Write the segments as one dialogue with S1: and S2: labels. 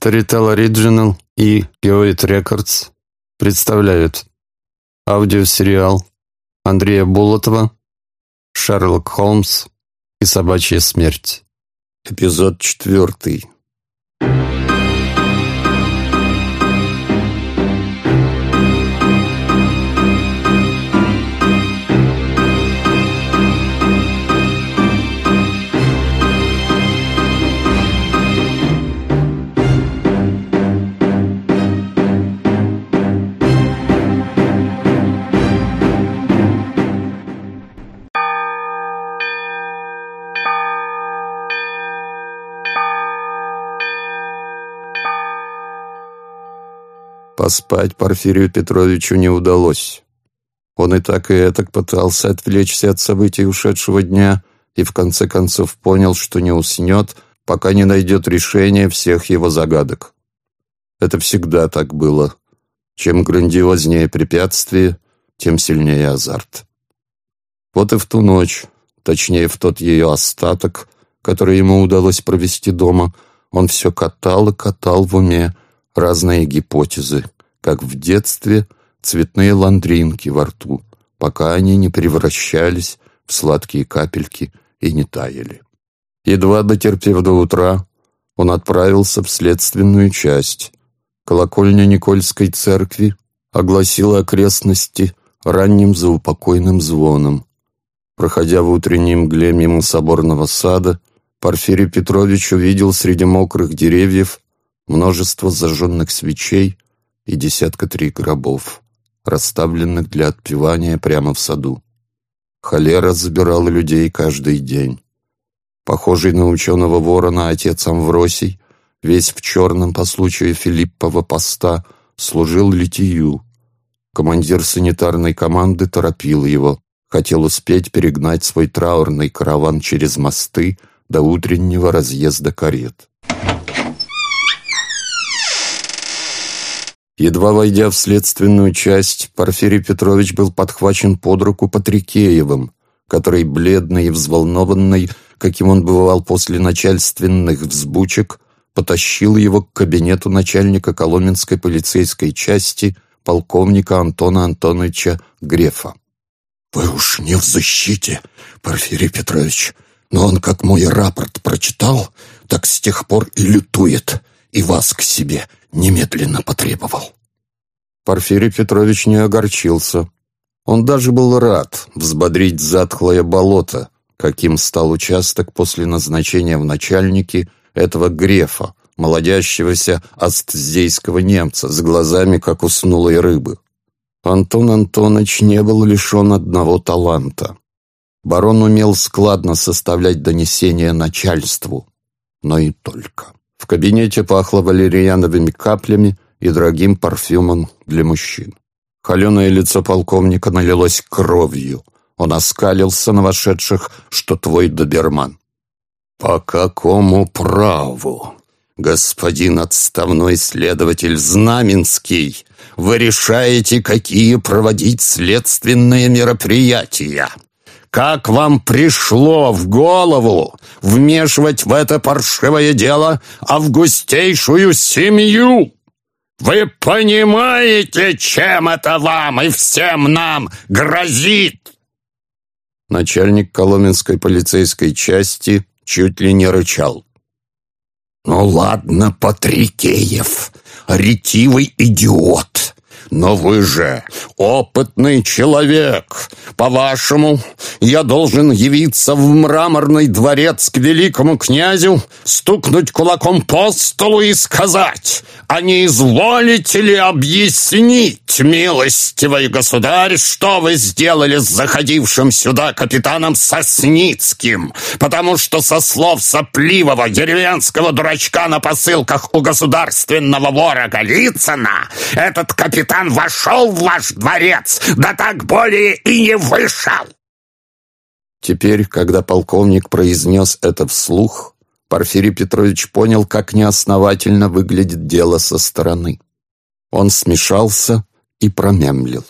S1: Storytel Original и Poet Records представляют аудиосериал Андрея Болотова «Шерлок Холмс и собачья смерть». Эпизод 4. Поспать Порфирию Петровичу не удалось. Он и этак пытался отвлечься от событий ушедшего дня и в конце концов понял, что не уснет, пока не найдет решения всех его загадок. Это всегда так было. Чем грандиознее препятствие, тем сильнее азарт. Вот и в ту ночь, точнее в тот ее остаток, который ему удалось провести дома, он все катал и катал в уме разные гипотезы, как в детстве цветные ландринки во рту, пока они не превращались в сладкие капельки и не таяли. Едва дотерпев до утра, он отправился в следственную часть. Колокольня Никольской церкви огласила окрестности ранним заупокойным звоном. Проходя в утренней мгле мимо соборного сада, Порфирий Петрович увидел среди мокрых деревьев множество зажженных свечей и 3 гробов, расставленных для отпевания прямо в саду. Холера забирала людей каждый день. Похожий на ученого ворона отец Амвросий, весь в черном по случаю Филиппова поста, служил литию. Командир санитарной команды торопил его, хотел успеть перегнать свой траурный караван через мосты до утреннего разъезда карет. Едва войдя в следственную часть, Порфирий Петрович был подхвачен под руку Патрикеевым, который, бледный и взволнованный, каким он бывал после начальственных взбучек, потащил его к кабинету начальника Коломенской полицейской части полковника Антона Антоновича Грефа.
S2: «Вы уж не в защите, Порфирий Петрович, но он, как мой рапорт прочитал, так с тех пор и лютует, и вас к себе немедленно потребовал».
S1: Порфирий Петрович не огорчился. Он даже был рад взбодрить затхлое болото, каким стал участок после назначения в начальники этого Грефа, молодящегося астзейского немца с глазами, как у снулой рыбы. Антон Антонович не был лишен одного таланта. Барон умел складно составлять донесения начальству, но и только. В кабинете пахло валериановыми каплями и дорогим парфюмом для мужчин. Холеное лицо полковника налилось кровью. Он оскалился на вошедших, что твой доберман. «По какому праву, господин отставной следователь Знаменский, вы решаете, какие проводить следственные мероприятия? Как вам пришло в голову вмешивать в это паршивое дело августейшую семью? Вы понимаете, чем это вам и всем нам грозит?» Начальник Коломенской полицейской части чуть ли не рычал.
S2: «Ну ладно, Патрикеев, ретивый идиот, но вы же опытный человек. По-вашему, я должен явиться в мраморный дворец к великому князю, стукнуть кулаком по столу и сказать: «А не изволите ли объяснить, милостивый государь, что вы сделали с заходившим сюда капитаном Сосницким, потому что со слов сопливого деревенского дурачка на посылках у государственного вора Голицына этот капитан вошел в ваш дворец, да так более и не вышел».
S1: Теперь, когда полковник произнес это вслух, Порфирий Петрович понял, как неосновательно выглядит дело со стороны. Он смешался и промямлил.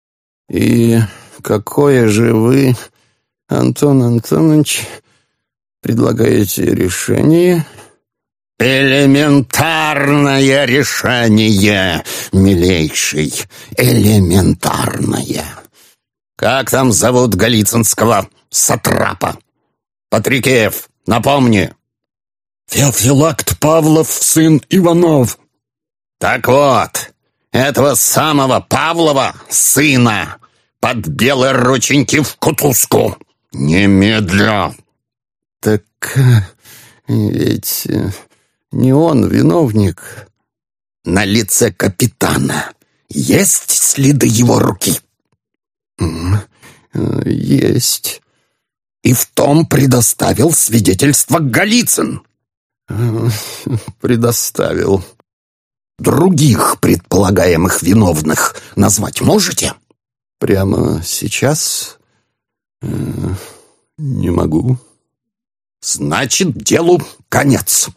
S1: «И какое же вы, Антон Антонович, предлагаете решение
S2: Элементарное решение, милейший, элементарное. Как там зовут голицынского сатрапа? Патрикеев, напомни.
S3: Феофилакт Павлов, сын Иванов.
S2: Так вот, этого самого Павлова, сына, под белые рученьки в кутузку. Немедля.
S1: Так ведь не он виновник.
S2: На лице капитана есть следы его руки?
S1: Есть.
S2: И в том предоставил свидетельство Голицын?
S1: Предоставил.
S2: Других предполагаемых виновных назвать можете?
S1: Прямо сейчас не могу.
S2: Значит, делу конец.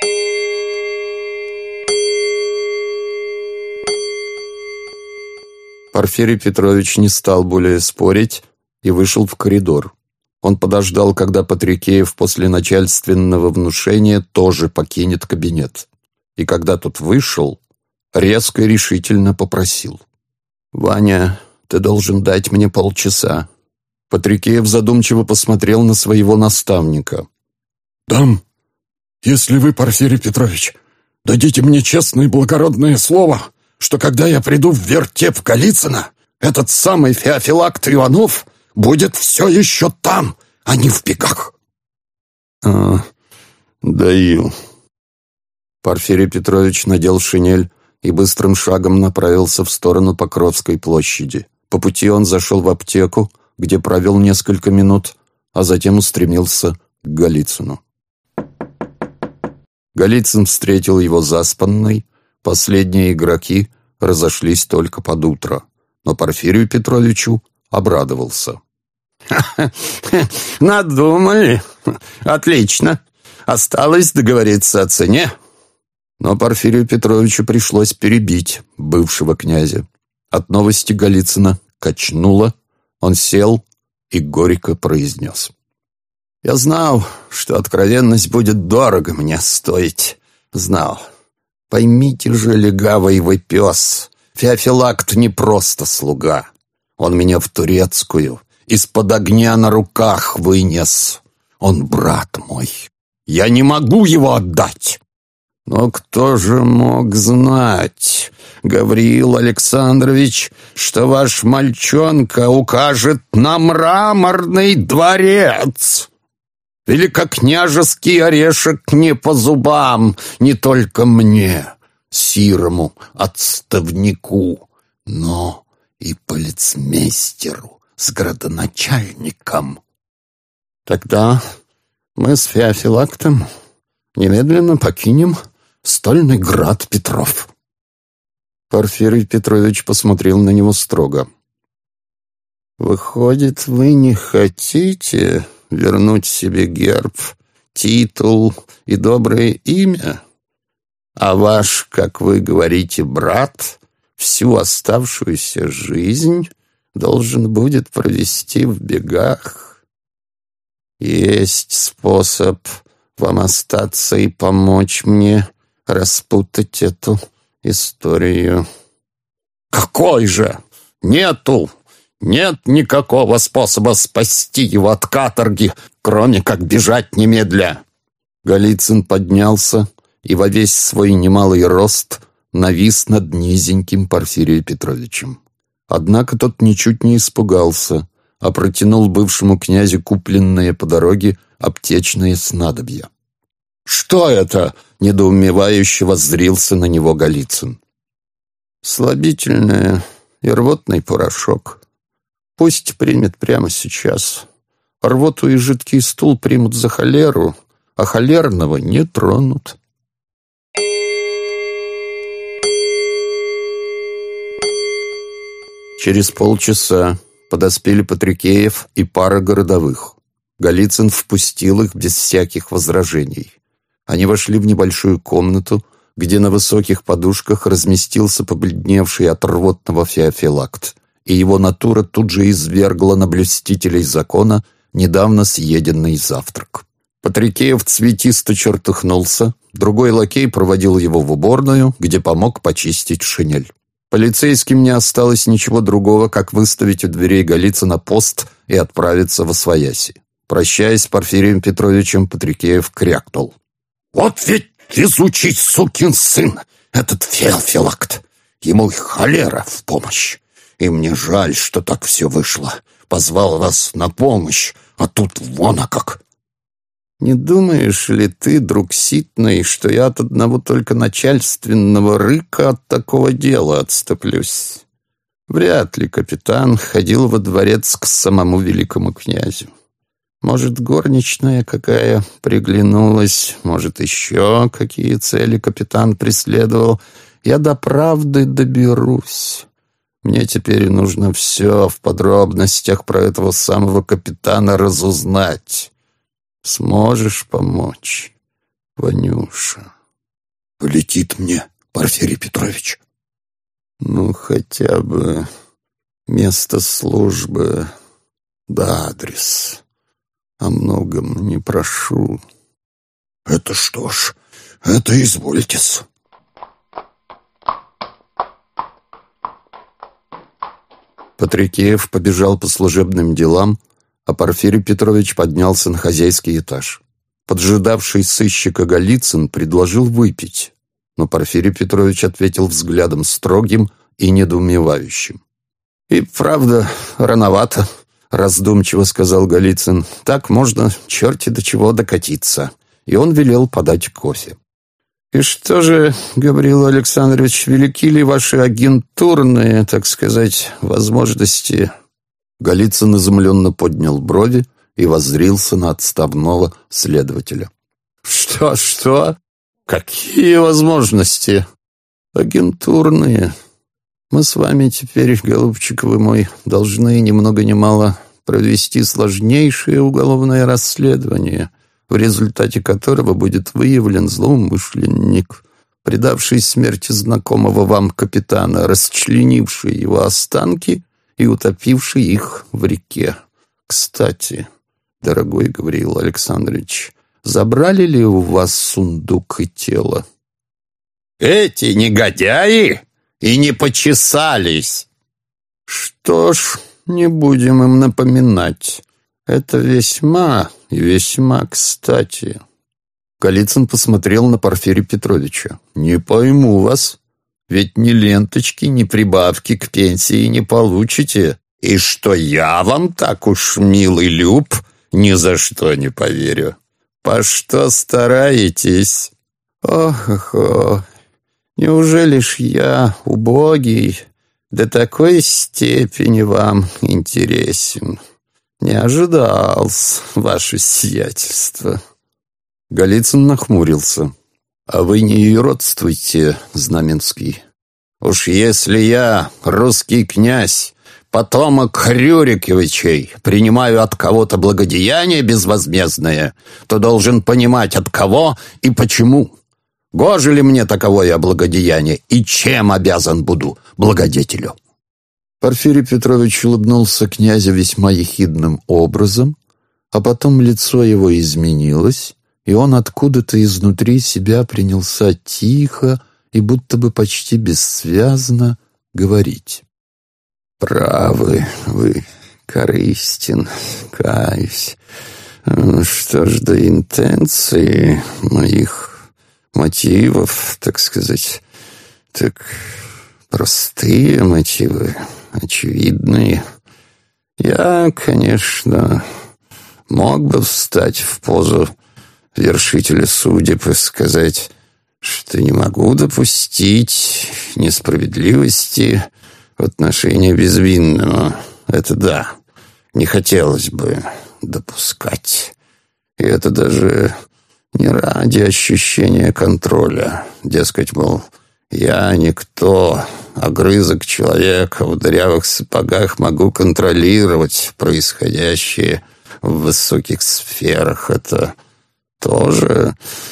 S1: Порфирий Петрович не стал более спорить и вышел в коридор. Он подождал, когда Патрикеев после начальственного внушения тоже покинет кабинет. И когда тот вышел, резко и решительно попросил: «Ваня, ты должен дать мне полчаса». Патрикеев задумчиво посмотрел на своего наставника.
S3: «Дам, если вы, Порфирий Петрович, дадите мне честное и благородное слово, что когда я приду в вертеп Голицына, этот самый Феофилакт Иванов будет все еще там, а не в бегах».
S1: «Даю». Порфирий Петрович надел шинель и быстрым шагом направился в сторону Покровской площади. По пути он зашел в аптеку, где провел несколько минут, а затем устремился к Голицыну. Голицын встретил его заспанной. Последние игроки разошлись только под утро, но Порфирию Петровичу обрадовался.
S2: Надумали? Отлично. Осталось договориться о цене.
S1: Но Порфирию Петровичу пришлось перебить бывшего князя. От новости Голицына качнуло, он сел и горько произнес: «Я знал, что откровенность будет дорого мне стоить. Знал. Поймите же, легавый вы пес, Феофилакт не просто слуга. Он меня в турецкую из-под огня на руках вынес. Он брат мой. Я не могу его отдать». «Но кто же мог знать, Гавриил Александрович, что ваш мальчонка укажет на мраморный дворец? Великокняжеский орешек не по зубам не только мне, сирому отставнику, но и полицмейстеру с градоначальником. Тогда мы с Феофилактом немедленно покинем стольный град Петров». Порфирий Петрович посмотрел на него строго. «Выходит, вы не хотите вернуть себе герб, титул и доброе имя? А ваш, как вы говорите, брат всю оставшуюся жизнь должен будет провести в бегах? Есть способ вам остаться и помочь мне распутать эту историю».
S2: «Какой же? Нету! Нет никакого способа спасти его от каторги, кроме как бежать немедля».
S1: Голицын поднялся и во весь свой немалый рост навис над низеньким Порфирием Петровичем. Однако тот ничуть не испугался, а протянул бывшему князю купленное по дороге аптечное снадобье.
S2: «Что это?» —
S1: недоумевающе воззрился на него Голицын. «Слабительное и рвотный порошок. Пусть примет прямо сейчас. Рвоту и жидкий стул примут за холеру, а холерного не тронут». Через полчаса подоспели Патрикеев и пара городовых. Голицын впустил их без всяких возражений. Они вошли в небольшую комнату, где на высоких подушках разместился побледневший от рвотного Феофилакт, и его натура тут же извергла на блюстителей закона недавно съеденный завтрак. Патрикеев цветисто чертыхнулся, другой лакей проводил его в уборную, где помог почистить шинель. Полицейским не осталось ничего другого, как выставить у дверей Голицына пост и отправиться восвояси. Прощаясь с Порфирием Петровичем, Патрикеев крякнул.
S2: «Вот ведь везучий сукин сын, этот Феофилакт! Ему и холера в помощь. И мне жаль, что так все вышло. Позвал вас на помощь, а тут вон как!»
S1: «Не думаешь ли ты, друг Ситный, что я от одного только начальственного рыка от такого дела отступлюсь? Вряд ли капитан ходил во дворец к самому великому князю. Может, горничная какая приглянулась, может, еще какие цели капитан преследовал. Я до правды доберусь. Мне теперь нужно все в подробностях про этого самого капитана разузнать. Сможешь помочь, Ванюша?»
S3: «Полетит мне, Порфирий Петрович».
S1: «Ну, хотя бы место службы да адрес. О многом не прошу».
S3: «Это что ж, это извольтесь».
S1: Патрикеев побежал по служебным делам, а Порфирий Петрович поднялся на хозяйский этаж. Поджидавший сыщика Голицын предложил выпить, но Порфирий Петрович ответил взглядом строгим и недоумевающим. «И правда, рановато», — раздумчиво сказал Голицын. «Так можно черти до чего докатиться». И он велел подать кофе. «И что же, Гаврил Александрович, велики ли ваши агентурные, так сказать, возможности?» Голицын изумленно поднял брови и воззрился на отставного следователя. «Что? Какие возможности?» «Агентурные. Мы с вами теперь, голубчик вы мой, должны ни много ни мало провести сложнейшее уголовное расследование, в результате которого будет выявлен злоумышленник, предавший смерти знакомого вам капитана, расчленивший его останки и утопивший их в реке. Кстати, дорогой Гавриил Александрович, забрали ли у вас сундук и тело?»
S2: «Эти негодяи и не почесались!»
S1: «Что ж, не будем им напоминать. Это весьма и весьма кстати». Голицын посмотрел на Порфирия Петровича. «Не пойму вас. Ведь ни ленточки, ни прибавки к пенсии не получите.
S2: И что я вам так уж милый люб, ни за что не поверю.
S1: По что стараетесь? Ох, неужели ж я, убогий, до такой степени вам интересен? Не ожидал-с, ваше сиятельство». Голицын нахмурился. «А вы не юродствуйте, Знаменский. Уж если я, русский князь, потомок Рюриковичей, принимаю от кого-то благодеяние безвозмездное, то должен понимать, от кого и почему. Гоже ли мне таковое благодеяние, и чем обязан буду благодетелю?» Порфирий Петрович улыбнулся князю весьма ехидным образом, а потом лицо его изменилось, и он откуда-то изнутри себя принялся тихо и будто бы почти бессвязно говорить. «Правы вы, корыстен, каюсь. Что ж до интенции моих мотивов, так сказать, так простые мотивы, очевидные. Я, конечно, мог бы встать в позу вершителя судеб и сказать, что не могу допустить несправедливости в отношении безвинного. Это да, не хотелось бы допускать. И это даже не ради ощущения контроля. Дескать, мол, я никто, огрызок человека в дырявых сапогах могу контролировать происходящее в высоких сферах. Это тоже,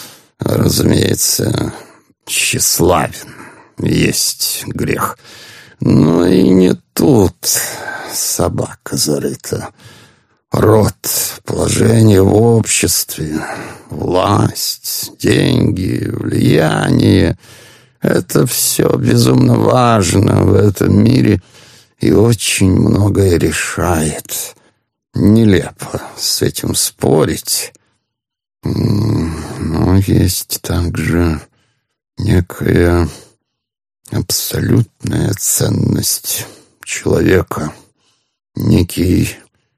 S1: разумеется, тщеславен. Есть грех. Но и не тут собака зарыта.
S2: Род, положение в обществе, власть, деньги, влияние — это все безумно важно в этом мире и очень многое решает. Нелепо с этим спорить. Но есть также некая абсолютная ценность человека, некий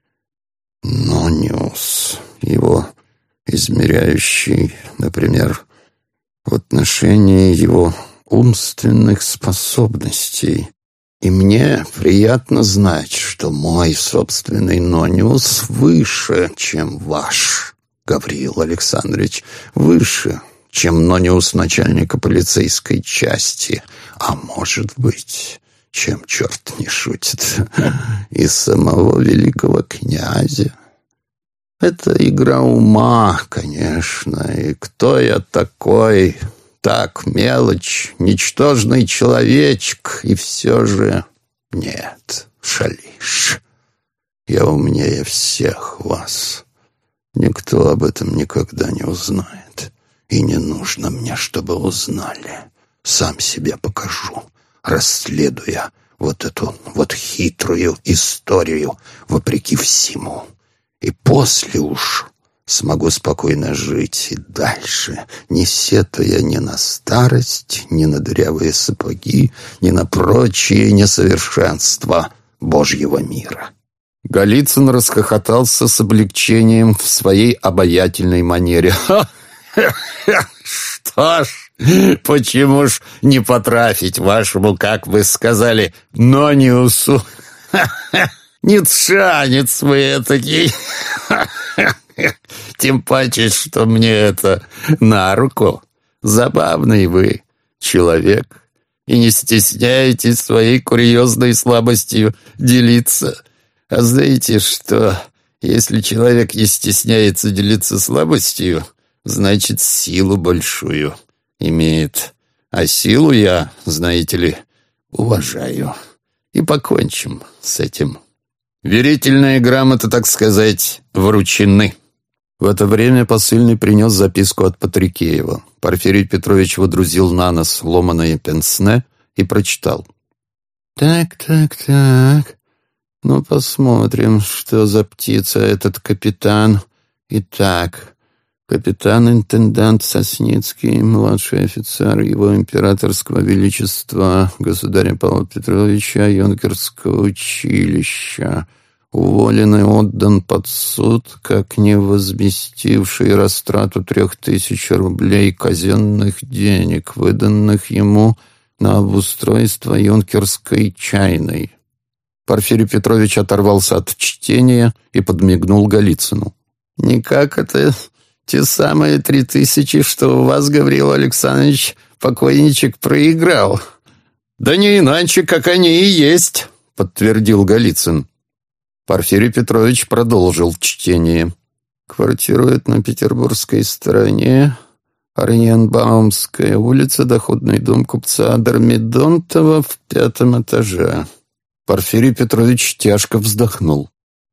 S2: нониус, его измеряющий, например, в отношении его умственных способностей. И мне приятно знать, что мой собственный нониус выше, чем ваш, Гавриил Александрович, выше, чем нониус начальника полицейской части, а может быть, чем черт не шутит, и самого великого князя. Это игра ума, конечно, и кто я такой? Так, мелочь, ничтожный человечек, и все же нет, шалишь. Я умнее всех вас. Никто об этом никогда не узнает. И не нужно мне, чтобы узнали. Сам себе покажу, расследуя вот эту вот хитрую историю вопреки всему. И после уж смогу спокойно жить и дальше, не сетуя ни на старость, ни на дырявые сапоги, ни на прочие несовершенства Божьего мира».
S1: Голицын расхохотался с облегчением в своей обаятельной манере.
S2: «Что ж, почему ж не потрафить вашему, как вы сказали, нониусу? Ницшанец вы этакий. Тем паче, что мне это на руку. Забавный вы человек и не стесняетесь своей курьезной слабостью делиться. А знаете что, если человек не стесняется делиться слабостью, значит, силу большую имеет. А силу я, знаете ли, уважаю. И покончим с этим. Верительные грамоты, так сказать, вручены».
S1: В это время посыльный принес записку от Патрикеева. Порфирий Петрович водрузил на нос ломаное пенсне и прочитал. «Так. Ну, посмотрим, что за птица этот капитан. Итак, капитан-интендант Сосницкий, младший офицер его императорского величества государя Павла Петровича юнкерского училища, уволен и отдан под суд, как не возместивший растрату 3000 рублей казенных денег, выданных ему на обустройство юнкерской чайной». Порфирий Петрович оторвался от чтения и подмигнул Голицыну. «Никак это те самые 3000, что у вас, Гавриил Александрович, покойничек проиграл?»
S2: «Да не иначе, как они и есть», — подтвердил Голицын.
S1: Порфирий Петрович продолжил чтение. «Квартирует на петербургской стороне, Оренбаумская улица, доходный дом купца Дормидонтова в 5-м этаже». Порфирий Петрович тяжко вздохнул.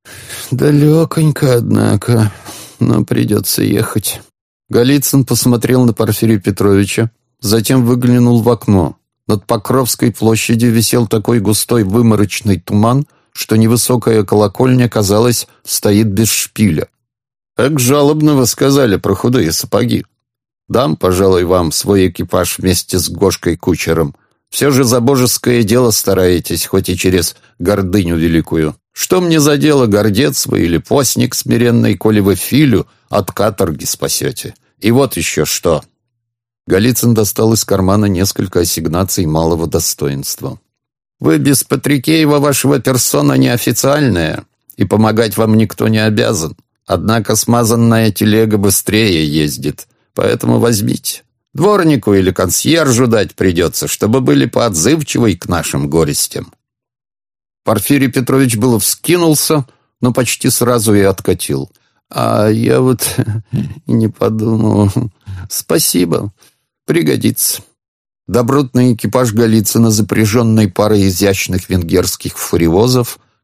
S1: «Далеконько, однако, но придется ехать». Голицын посмотрел на Порфирия Петровича, затем выглянул в окно. Над Покровской площадью висел такой густой выморочный туман, что невысокая колокольня, казалось, стоит без шпиля. «Как жалобно вы сказали про худые сапоги. Дам, пожалуй, вам свой экипаж вместе с Гошкой-кучером. Все же за божеское дело стараетесь, хоть и через гордыню великую. Что мне за дело, гордец вы или постник смиренный, коли вы Филю от каторги спасете? И вот еще что». Голицын достал из кармана несколько ассигнаций малого достоинства. «Вы без Патрикеева вашего персона неофициальная, и помогать вам никто не обязан. Однако смазанная телега быстрее ездит, поэтому возьмите. Дворнику или консьержу дать придется, чтобы были поотзывчивы к нашим горестям». Порфирий Петрович было вскинулся, но почти сразу и откатил. «А я вот и не подумал. Спасибо, пригодится». Добротный экипаж Голицына, запряженный парой изящных венгерских фуривозов,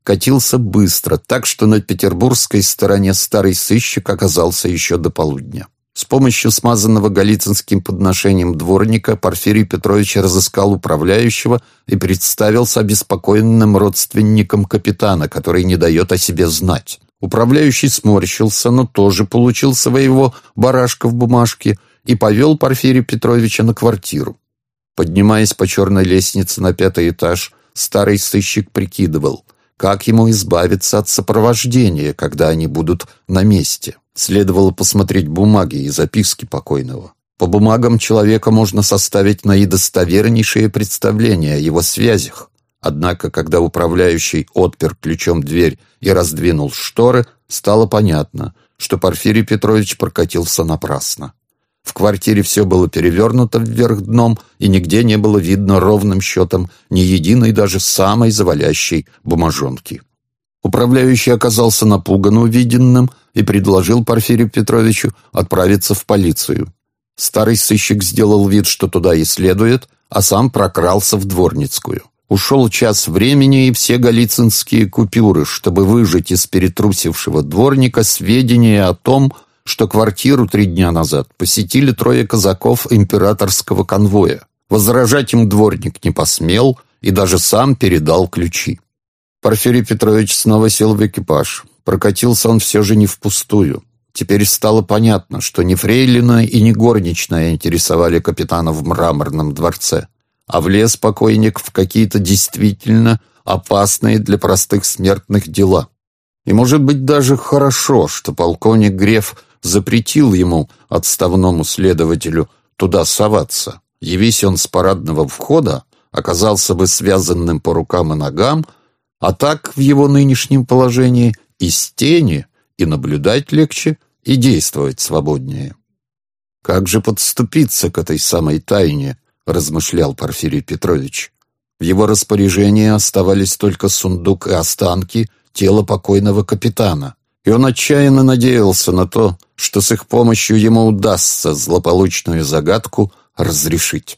S1: катился быстро, так что на петербургской стороне старый сыщик оказался еще до полудня. С помощью смазанного голицынским подношением дворника Порфирий Петрович разыскал управляющего и представился обеспокоенным родственником капитана, который не дает о себе знать. Управляющий сморщился, но тоже получил своего барашка в бумажке и повел Порфирия Петровича на квартиру. Поднимаясь по черной лестнице на 5-й этаж, старый сыщик прикидывал, как ему избавиться от сопровождения, когда они будут на месте. Следовало посмотреть бумаги и записки покойного. По бумагам человека можно составить наидостовернейшее представление о его связях. Однако, когда управляющий отпер ключом дверь и раздвинул шторы, стало понятно, что Порфирий Петрович прокатился напрасно. В квартире все было перевернуто вверх дном, и нигде не было видно ровным счетом ни единой даже самой завалящей бумажонки. Управляющий оказался напуган увиденным и предложил Порфирию Петровичу отправиться в полицию. Старый сыщик сделал вид, что туда и следует, а сам прокрался в Дворницкую. Ушел час времени и все голицынские купюры, чтобы выжать из перетрусившего дворника сведения о том, что квартиру 3 дня назад посетили 3 казаков императорского конвоя. Возражать им дворник не посмел и даже сам передал ключи. Порфирий Петрович снова сел в экипаж. Прокатился он все же не впустую. Теперь стало понятно, что ни фрейлина и ни горничная интересовали капитана в Мраморном дворце, а влез покойник в какие-то действительно опасные для простых смертных дела. И, может быть, даже хорошо, что полковник Греф запретил ему, отставному следователю, туда соваться. Явись он с парадного входа, оказался бы связанным по рукам и ногам, а так в его нынешнем положении из тени и наблюдать легче, и действовать свободнее. «Как же подступиться к этой самой тайне?» — размышлял Порфирий Петрович. В его распоряжении оставались только сундук и останки тела покойного капитана, и он отчаянно надеялся на то, что с их помощью ему удастся злополучную загадку разрешить.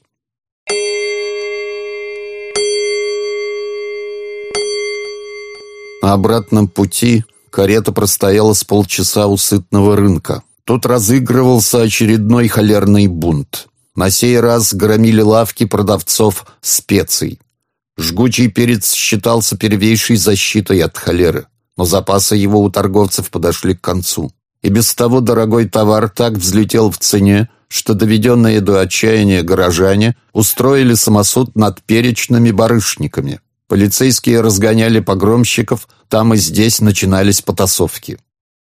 S1: На обратном пути карета простояла с полчаса у Сытного рынка. Тут разыгрывался очередной холерный бунт. На сей раз громили лавки продавцов специй. Жгучий перец считался первейшей защитой от холеры, но запасы его у торговцев подошли к концу. И без того дорогой товар так взлетел в цене, что доведенные до отчаяния горожане устроили самосуд над перечными барышниками. Полицейские разгоняли погромщиков, там и здесь начинались потасовки.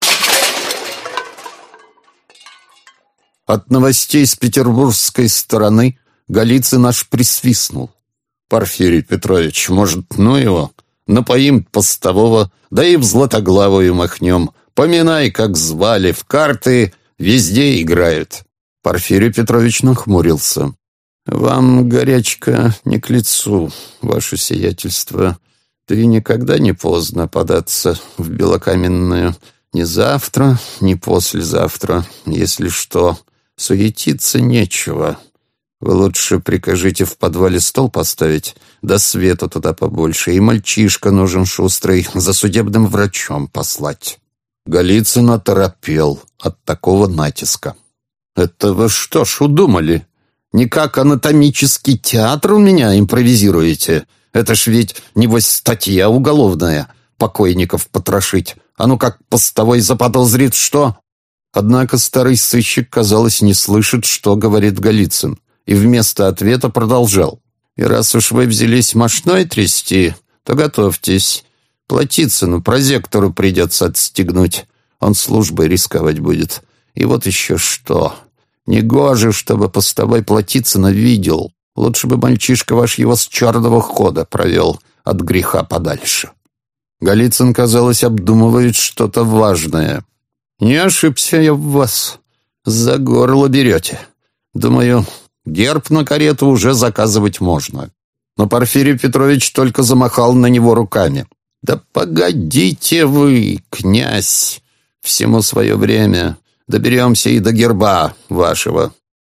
S1: От новостей с петербургской стороны Голицын аж присвистнул. «Порфирий Петрович, может, ну его? Напоим постового, да и в Златоглавую махнем. Поминай, как звали, в карты везде играют». Порфирий Петрович нахмурился. «Вам, горячка, не к лицу, ваше сиятельство. Ты никогда не поздно податься в Белокаменную. Ни завтра, ни послезавтра. Если что, суетиться нечего. Вы лучше прикажите в подвале стол поставить, да света туда побольше, и мальчишка нужен шустрый за судебным врачом послать». Голицын оторопел от такого натиска. «Это вы что ж удумали? Не как анатомический театр у меня импровизируете? Это ж ведь, небось, статья уголовная, покойников потрошить. А ну как постовой заподозрит, что...» Однако старый сыщик, казалось, не слышит, что говорит Голицын, и вместо ответа продолжал. «И раз уж вы взялись мошной трясти, то готовьтесь. Платицыну, прозектору придется отстегнуть. Он службой рисковать будет. И вот еще что. Негоже, чтобы постовой Платицына видел. Лучше бы мальчишка ваш его с черного хода провел от греха подальше». Голицын, казалось, обдумывает что-то важное. «Не ошибся я в вас. За горло берете. Думаю, герб на карету уже заказывать можно». Но Порфирий Петрович только замахал на него руками. «Да погодите вы, князь, всему свое время. Доберемся и до герба вашего».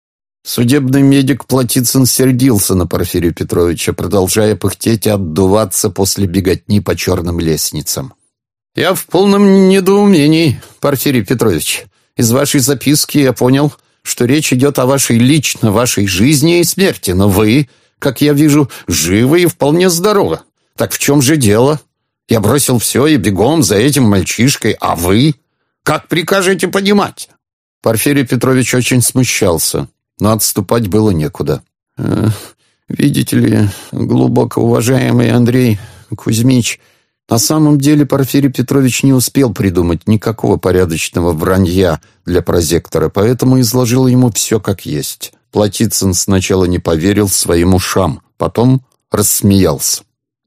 S1: Судебный медик Платицын сердился на Порфирия Петровича, продолжая пыхтеть и отдуваться после беготни по черным лестницам. «Я в полном недоумении, Порфирий Петрович. Из вашей записки я понял, что речь идет о вашей жизни и смерти, но вы, как я вижу, живы и вполне здоровы. Так в чем же дело? Я бросил все и бегом за этим мальчишкой, а вы? Как прикажете понимать?» Порфирий Петрович очень смущался, но отступать было некуда. «Видите ли, глубоко уважаемый Андрей Кузьмич, на самом деле Порфирий Петрович не успел придумать никакого порядочного вранья для прозектора, поэтому изложил ему все как есть». Платицын сначала не поверил своим ушам, потом рассмеялся.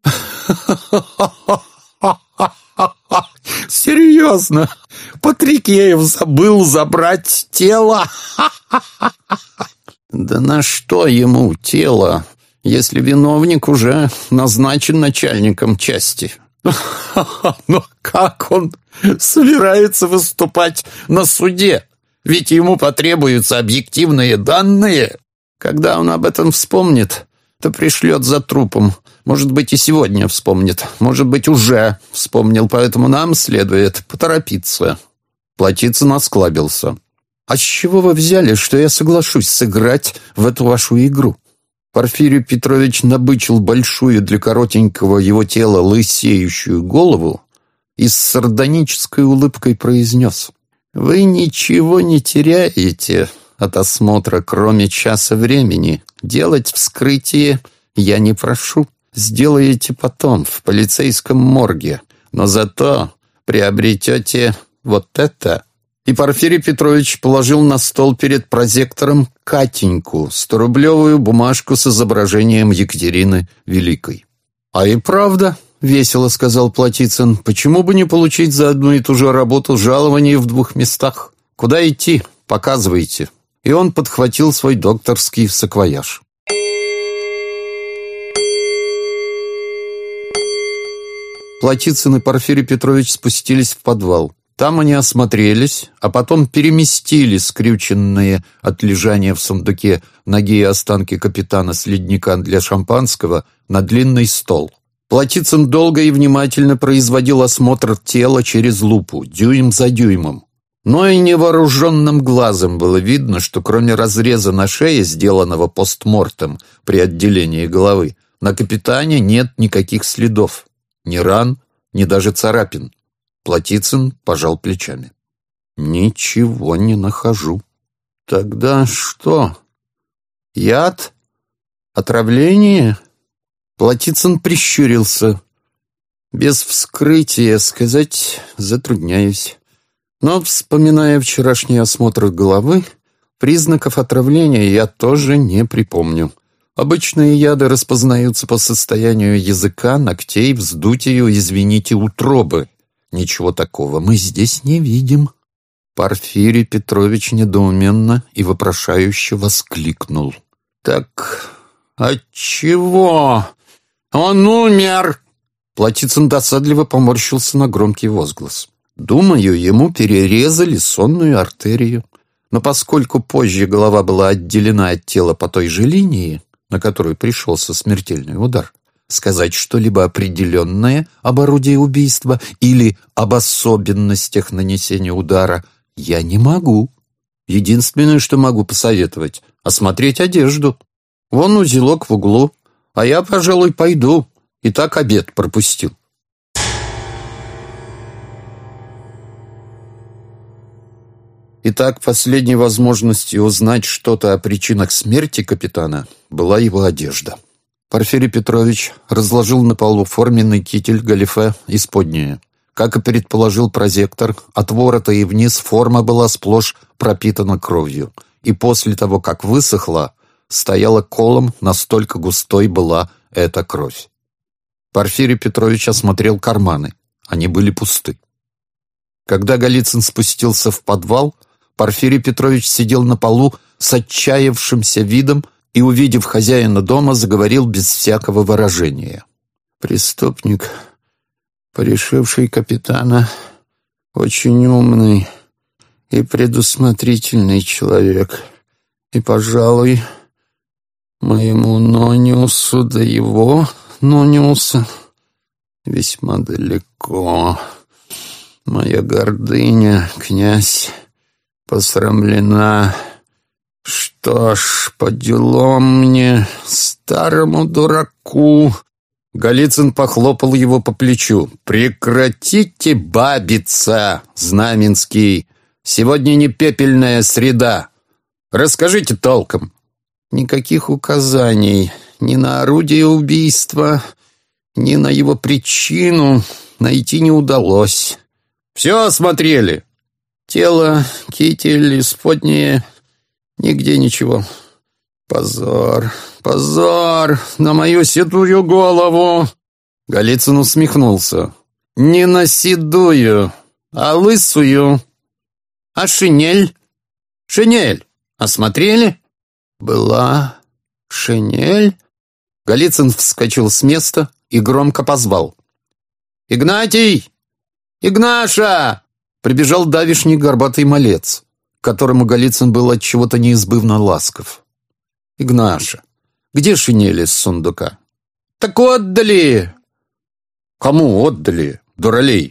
S1: «Серьезно? Патрикеев забыл забрать тело?» «Да на что ему тело, если виновник уже назначен начальником части?» «Но как он собирается выступать на суде? Ведь ему потребуются объективные данные. Когда он об этом вспомнит, то пришлет за трупом. Может быть, и сегодня вспомнит, может быть, уже вспомнил, поэтому нам следует поторопиться». Платицын осклабился. «А с чего вы взяли, что я соглашусь сыграть в эту вашу игру?» Порфирий Петрович набычил большую для коротенького его тела лысеющую голову и с сардонической улыбкой произнес: «Вы ничего не теряете от осмотра, кроме часа времени. Делать вскрытие я не прошу. Сделаете потом, в полицейском морге. Но зато приобретете вот это». И Порфирий Петрович положил на стол перед прозектором Катеньку, 100-рублевую бумажку с изображением Екатерины Великой. «А и правда», — весело сказал Платицын, «почему бы не получить за одну и ту же работу жалование в 2 местах? Куда идти? Показывайте». И он подхватил свой докторский саквояж. Платицын и Порфирий Петрович спустились в подвал. Там они осмотрелись, а потом переместили скрюченные от лежания в сундуке ноги и останки капитана с ледника для шампанского на длинный стол. Платицын долго и внимательно производил осмотр тела через лупу, дюйм за дюймом. Но и невооруженным глазом было видно, что кроме разреза на шее, сделанного постмортем при отделении головы, на капитане нет никаких следов, ни ран, ни даже царапин. Платицын пожал плечами. «Ничего не нахожу». «Тогда что? Яд? Отравление?» Платицын прищурился. «Без вскрытия сказать затрудняюсь. Но, вспоминая вчерашний осмотр головы, признаков отравления я тоже не припомню. Обычные яды распознаются по состоянию языка, ногтей, вздутию, извините, утробы. Ничего такого мы здесь не видим». Порфирий Петрович недоуменно и вопрошающе воскликнул: «Так отчего? Он умер!» Платицын досадливо поморщился на громкий возглас. «Думаю, ему перерезали сонную артерию. Но поскольку позже голова была отделена от тела по той же линии, на которую пришелся смертельный удар, сказать что-либо определенное об орудии убийства или об особенностях нанесения удара я не могу. Единственное, что могу посоветовать — осмотреть одежду. Вон узелок в углу, а я, пожалуй, пойду. И так обед пропустил». Итак, последней возможностью узнать что-то о причинах смерти капитана была его одежда. Порфирий Петрович разложил на полу форменный китель, галифе и споднее. Как и предположил прозектор, от ворота и вниз форма была сплошь пропитана кровью, и после того, как высохла, стояла колом, настолько густой была эта кровь. Порфирий Петрович осмотрел карманы. Они были пусты. Когда Голицын спустился в подвал, Порфирий Петрович сидел на полу с отчаявшимся видом и, увидев хозяина дома, заговорил без всякого выражения. «Преступник, порешивший капитана, очень умный и предусмотрительный человек. И, пожалуй, моему Нониусу до его Нониуса весьма далеко. Моя гордыня, князь, посрамлена. Что ж, по делам мне, старому дураку». Голицын похлопал его по плечу. «Прекратите бабиться, Знаменский. Сегодня не пепельная среда. Расскажите толком». Никаких указаний ни на орудие убийства, ни на его причину найти не удалось. «Все осмотрели?» «Тело, китель, исподнее, нигде ничего». «Позор, позор на мою седую голову!» Голицын усмехнулся. «Не на седую, а лысую. А шинель? Шинель осмотрели?» «Была шинель?» Голицын вскочил с места и громко позвал. «Игнатий! Игнаша!» Прибежал давишний горбатый малец, к которому Голицын был от чего-то неизбывно ласков. «Игнаша, где шинель из сундука?» «Так отдали!» «Кому отдали, дуралей?»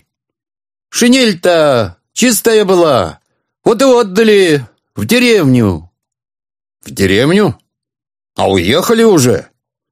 S1: «Шинель-то чистая была, вот и отдали в деревню». «В деревню? А уехали уже?»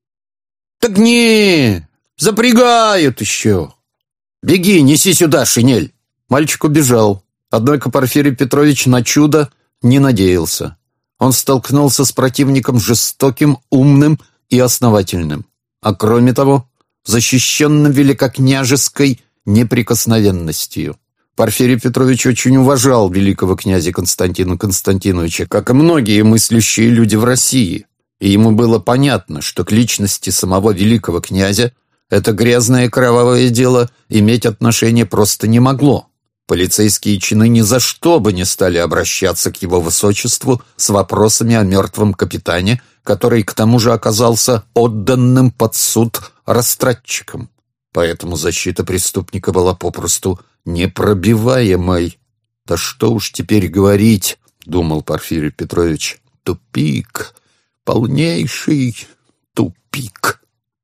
S1: «Так не, запрягают еще». «Беги, неси сюда шинель». Мальчик убежал, однако Порфирий Петрович на чудо не надеялся. Он столкнулся с противником жестоким, умным и основательным, а кроме того, защищенным великокняжеской неприкосновенностью. Порфирий Петрович очень уважал великого князя Константина Константиновича, как и многие мыслящие люди в России, и ему было понятно, что к личности самого великого князя это грязное кровавое дело иметь отношение просто не могло. Полицейские чины ни за что бы не стали обращаться к его высочеству с вопросами о мертвом капитане, который к тому же оказался отданным под суд растратчиком. Поэтому защита преступника была попросту непробиваемой. «Да что уж теперь говорить», — думал Порфирий Петрович, — «тупик, полнейший тупик».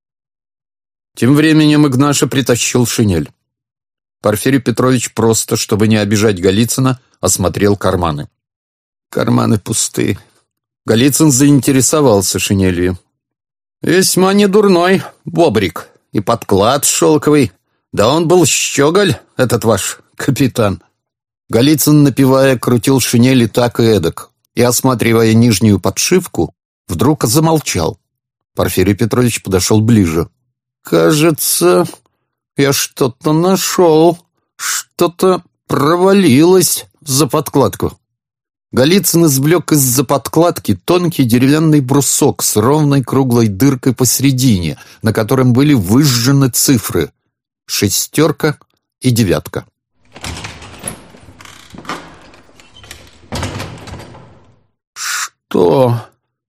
S1: Тем временем Игнаша притащил шинель. Порфирий Петрович просто, чтобы не обижать Голицына, осмотрел карманы. Карманы пусты. Голицын заинтересовался шинелью. «Весьма недурной бобрик и подклад шелковый. Да он был щеголь, этот ваш капитан». Голицын, напевая, крутил шинели так и эдак, и, осматривая нижнюю подшивку, вдруг замолчал. Порфирий Петрович подошел ближе. «Кажется, я что-то нашел, что-то провалилось за подкладку». Голицын извлек из-за подкладки тонкий деревянный брусок с ровной круглой дыркой посередине, на котором были выжжены цифры 6 и 9. «Что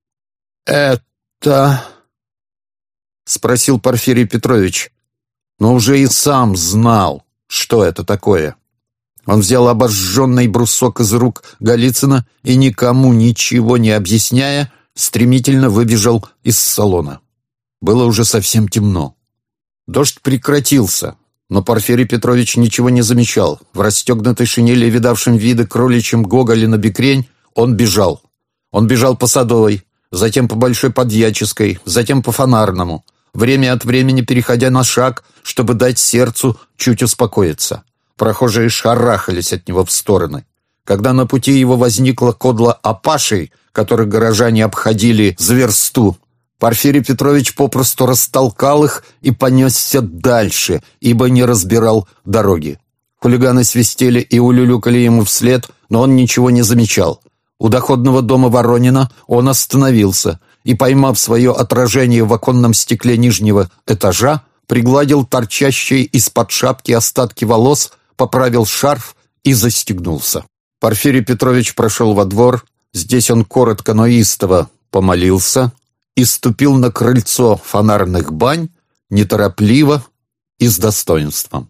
S1: это?» — спросил Порфирий Петрович, но уже и сам знал, что это такое. Он взял обожженный брусок из рук Голицына и, никому ничего не объясняя, стремительно выбежал из салона. Было уже совсем темно. Дождь прекратился, но Порфирий Петрович ничего не замечал. В расстегнутой шинели, видавшем виды кроличьем гоголе на бекрень, он бежал. Он бежал по Садовой, затем по Большой Подьяческой, затем по Фонарному, время от времени переходя на шаг, чтобы дать сердцу чуть успокоиться. Прохожие шарахались от него в стороны. Когда на пути его возникла кодла опашей, которых горожане обходили за версту, Порфирий Петрович попросту растолкал их и понесся дальше, ибо не разбирал дороги. Хулиганы свистели и улюлюкали ему вслед, но он ничего не замечал. У доходного дома Воронина он остановился и, поймав свое отражение в оконном стекле нижнего этажа, пригладил торчащие из-под шапки остатки волос, поправил шарф и застегнулся. Порфирий Петрович прошел во двор. Здесь он коротко, но истово помолился и ступил на крыльцо Фонарных бань неторопливо и с достоинством.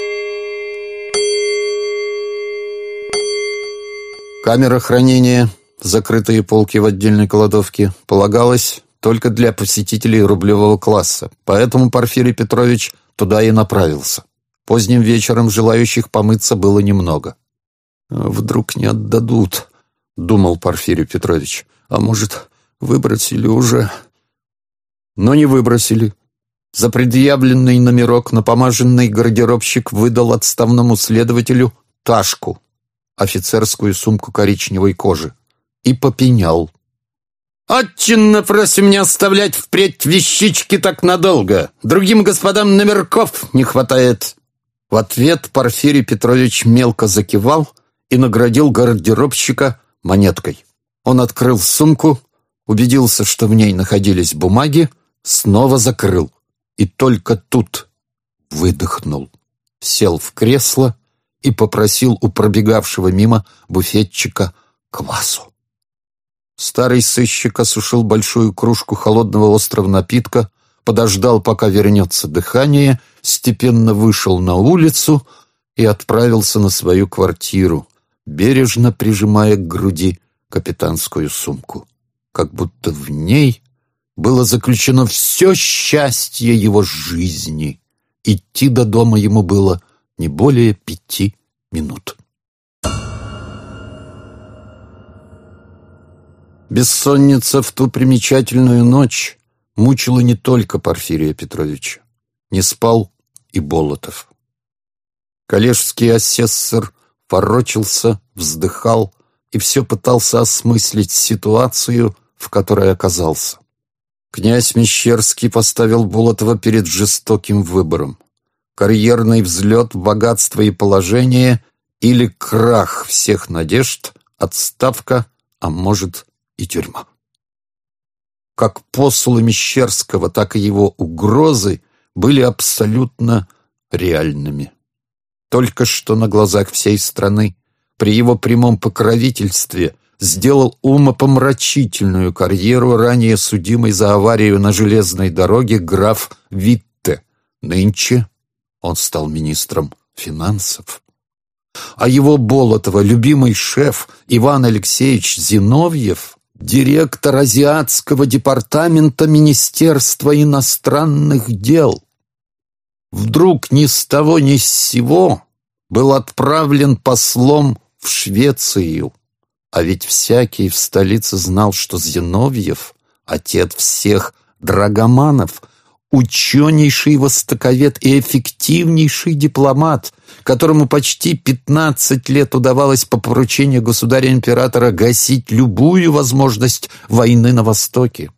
S1: Камера хранения закрытые полки в отдельной кладовке, полагалось только для посетителей рублевого класса, поэтому Порфирий Петрович туда и направился. Поздним вечером желающих помыться было немного. «Вдруг не отдадут», — думал Порфирий Петрович. «А может, выбросили уже?» Но не выбросили. За предъявленный номерок напомаженный гардеробщик выдал отставному следователю ташку, офицерскую сумку коричневой кожи, и попенял. «Отчинно просим не оставлять впредь вещички так надолго. Другим господам номерков не хватает». В ответ Порфирий Петрович мелко закивал и наградил гардеробщика монеткой. Он открыл сумку, убедился, что в ней находились бумаги, снова закрыл. И только тут выдохнул, сел в кресло и попросил у пробегавшего мимо буфетчика квасу. Старый сыщик осушил большую кружку холодного острого напитка, подождал, пока вернется дыхание, степенно вышел на улицу и отправился на свою квартиру, бережно прижимая к груди капитанскую сумку, как будто в ней было заключено все счастье его жизни. Идти до дома ему было не более 5 минут. Бессонница в ту примечательную ночь мучила не только Порфирия Петровича. Не спал и Болотов. Коллежский асессор ворочался, вздыхал и все пытался осмыслить ситуацию, в которой оказался. Князь Мещерский поставил Болотова перед жестоким выбором. Карьерный взлет, богатство и положение или крах всех надежд, отставка, а может и тюрьма. Как посулы Мещерского, так и его угрозы были абсолютно реальными. Только что на глазах всей страны, при его прямом покровительстве, сделал умопомрачительную карьеру ранее судимый за аварию на железной дороге граф Витте. Нынче он стал министром финансов. А его Болотова любимый шеф Иван Алексеевич Зиновьев, директор Азиатского департамента Министерства иностранных дел, вдруг ни с того ни с сего был отправлен послом в Швецию. А ведь всякий в столице знал, что Зиновьев — отец всех драгоманов, ученейший востоковед и эффективнейший дипломат, которому почти 15 лет удавалось по поручению государя-императора гасить любую возможность войны на Востоке.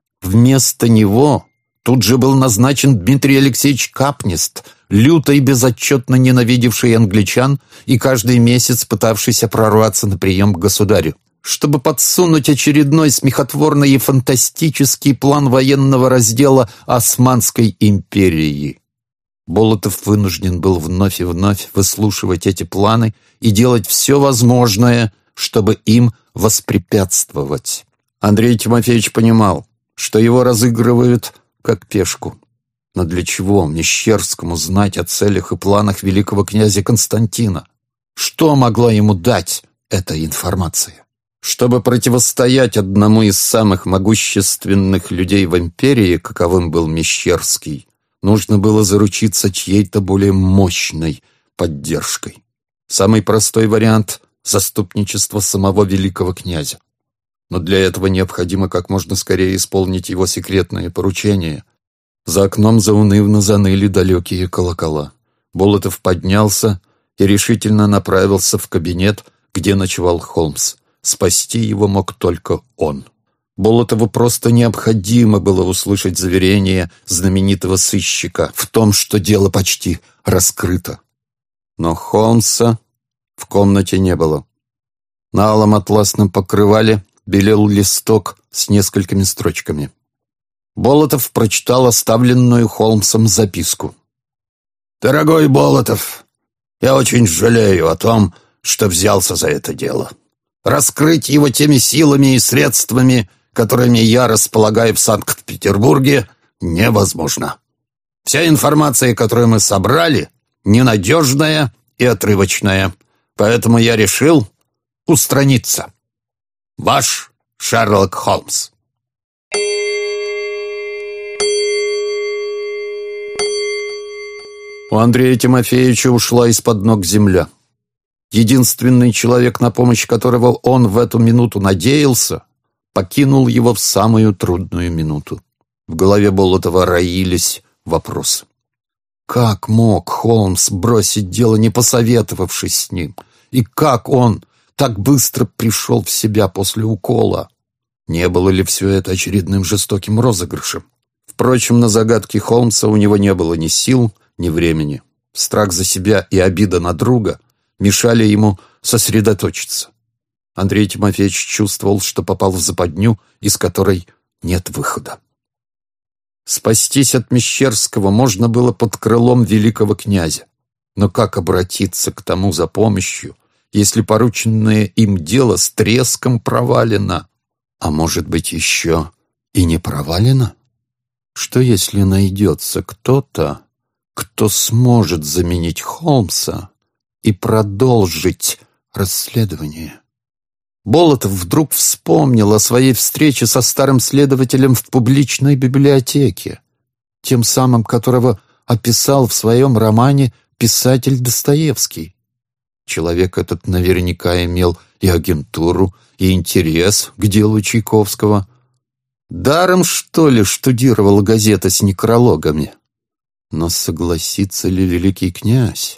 S1: Вместо него тут же был назначен Дмитрий Алексеевич Капнист, люто и безотчетно ненавидевший англичан и каждый месяц пытавшийся прорваться на прием к государю, чтобы подсунуть очередной смехотворный и фантастический план военного раздела Османской империи. Болотов вынужден был вновь и вновь выслушивать эти планы и делать все возможное, чтобы им воспрепятствовать. Андрей Тимофеевич понимал, что его разыгрывают как пешку. Но для чего Мещерскому знать о целях и планах великого князя Константина? Что могла ему дать эта информация? Чтобы противостоять одному из самых могущественных людей в империи, каковым был Мещерский, нужно было заручиться чьей-то более мощной поддержкой. Самый простой вариант — заступничество самого великого князя. Но для этого необходимо как можно скорее исполнить его секретные поручения. За окном заунывно заныли далекие колокола. Болотов поднялся и решительно направился в кабинет, где ночевал Холмс. Спасти его мог только он. Болотову просто необходимо было услышать заверение знаменитого сыщика в том, что дело почти раскрыто. Но Холмса в комнате не было. На алом атласном покрывале белел листок с несколькими строчками. Болотов прочитал оставленную Холмсом записку. «Дорогой Болотов, я очень жалею о том, что взялся за это дело. Раскрыть его теми силами и средствами, которыми я располагаю в Санкт-Петербурге, невозможно. Вся информация, которую мы собрали, ненадежная и отрывочная, поэтому я решил устраниться.
S2: Ваш Шерлок Холмс.
S1: У Андрея Тимофеевича ушла из-под ног земля. Единственный человек, на помощь которого он в эту минуту надеялся, покинул его в самую трудную минуту. В голове Болотова роились вопросы. Как мог Холмс бросить дело, не посоветовавшись с ним? И как он так быстро пришел в себя после укола? Не было ли все это очередным жестоким розыгрышем? Впрочем, на загадки Холмса у него не было ни сил, ни времени. Страх за себя и обида на друга мешали ему сосредоточиться. Андрей Тимофеевич чувствовал, что попал в западню, из которой нет выхода. Спастись от Мещерского можно было под крылом великого князя. Но как обратиться к тому за помощью, если порученное им дело с треском провалено? А может быть, еще и не провалено? Что если найдется кто-то, кто сможет заменить Холмса и продолжить расследование? Болотов вдруг вспомнил о своей встрече со старым следователем в публичной библиотеке, тем самым, которого описал в своем романе писатель Достоевский. Человек этот наверняка имел и агентуру, и интерес к делу Чайковского. Даром, что ли, штудировала газета с некрологами? Но согласится ли великий князь?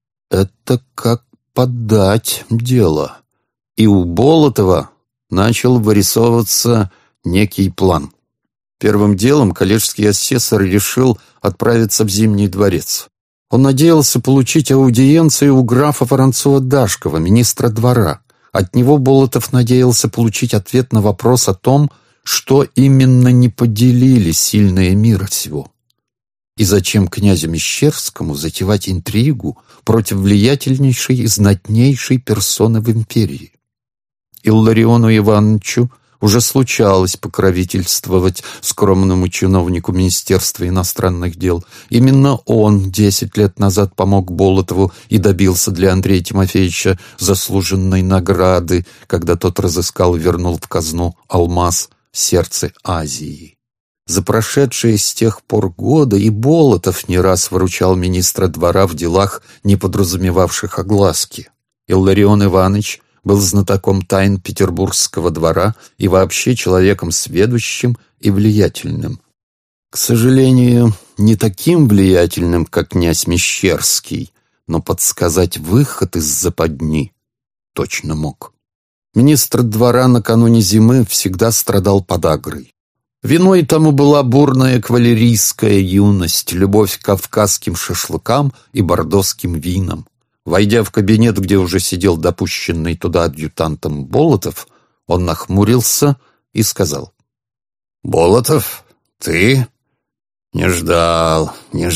S1: Это как подать дело. И у Болотова начал вырисовываться некий план. Первым делом коллежский асессор решил отправиться в Зимний дворец. Он надеялся получить аудиенцию у графа Воронцова-Дашкова, министра двора. От него Болотов надеялся получить ответ на вопрос о том, что именно не поделили сильные мира сего. И зачем князю Мещерскому затевать интригу против влиятельнейшей и знатнейшей персоны в империи? Иллариону Ивановичу уже случалось покровительствовать скромному чиновнику Министерства иностранных дел. Именно он 10 лет назад помог Болотову и добился для Андрея Тимофеевича заслуженной награды, когда тот разыскал и вернул в казну алмаз «Сердце Азии». За прошедшие с тех пор годы и Болотов не раз выручал министра двора в делах, не подразумевавших огласки. Илларион Иванович был знатоком тайн петербургского двора и вообще человеком сведущим и влиятельным. К сожалению, не таким влиятельным, как князь Мещерский, но подсказать выход из западни точно мог. Министр двора накануне зимы всегда страдал подагрой. Виной тому была бурная кавалерийская юность, любовь к кавказским шашлыкам и бордоским винам. Войдя в кабинет, где уже сидел допущенный туда адъютантом Болотов, он нахмурился и сказал: «Болотов, ты? Не ждал.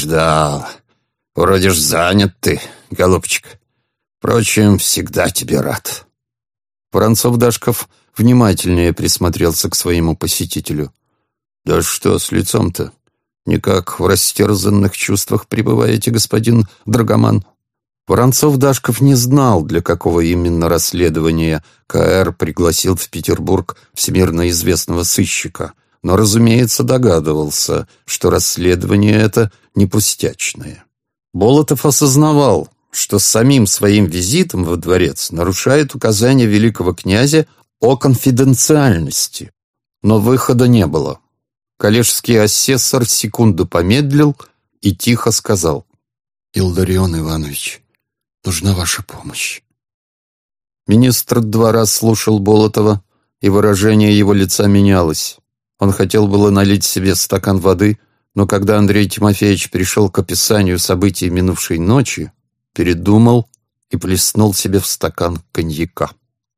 S1: Вроде ж занят ты, голубчик. Впрочем, всегда тебе рад». Воронцов-Дашков внимательнее присмотрелся к своему посетителю. «Да что с лицом-то? Никак в растерзанных чувствах пребываете, господин Драгоман?» Воронцов-Дашков не знал, для какого именно расследования К.Р. пригласил в Петербург всемирно известного сыщика, но, разумеется, догадывался, что расследование это не пустячное. Болотов осознавал, что самим своим визитом во дворец нарушает указания великого князя о конфиденциальности, но выхода не было. Коллежский асессор секунду помедлил и тихо сказал: «Илларион Иванович, нужна ваша помощь». Министр двора слушал Болотова, и выражение его лица менялось. Он хотел было налить себе стакан воды, но когда Андрей Тимофеевич пришел к описанию событий минувшей ночи, передумал и плеснул себе в стакан коньяка.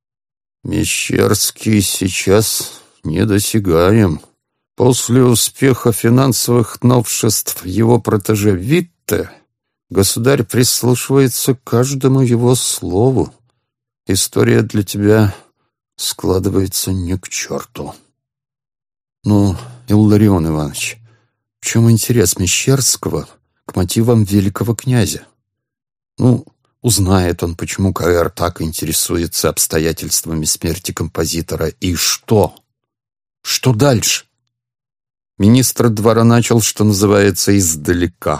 S1: «Мещерский сейчас недосягаем. После успеха финансовых новшеств его протеже Витте государь прислушивается к каждому его слову. История для тебя складывается не к черту». «Ну, Илларион Иванович, в чем интерес Мещерского к мотивам великого князя? Ну, Узнает он, почему КР так интересуется обстоятельствами смерти композитора. И что? Что дальше? Министр двора начал, что называется, издалека.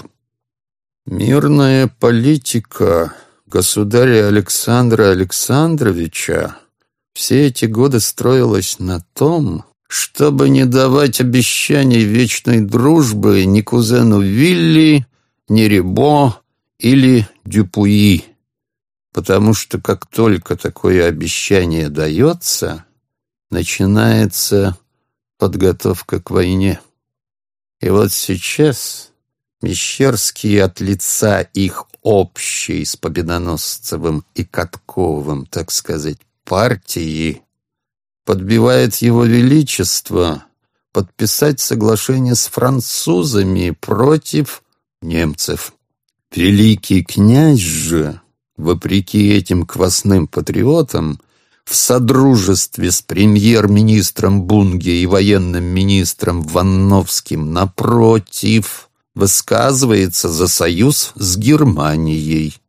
S1: Мирная политика государя Александра Александровича все эти годы строилась на том, чтобы не давать обещаний вечной дружбы ни кузену Вилли, ни Рибо или Дюпуи, потому что как только такое обещание дается, начинается подготовка к войне. И вот сейчас Мещерский от лица их общей с Победоносцевым и Катковым, так сказать, партии подбивает его величество подписать соглашение с французами против немцев. Великий князь же, вопреки этим квасным патриотам, в содружестве с премьер-министром Бунге и военным министром Ванновским, напротив, высказывается за союз с Германией.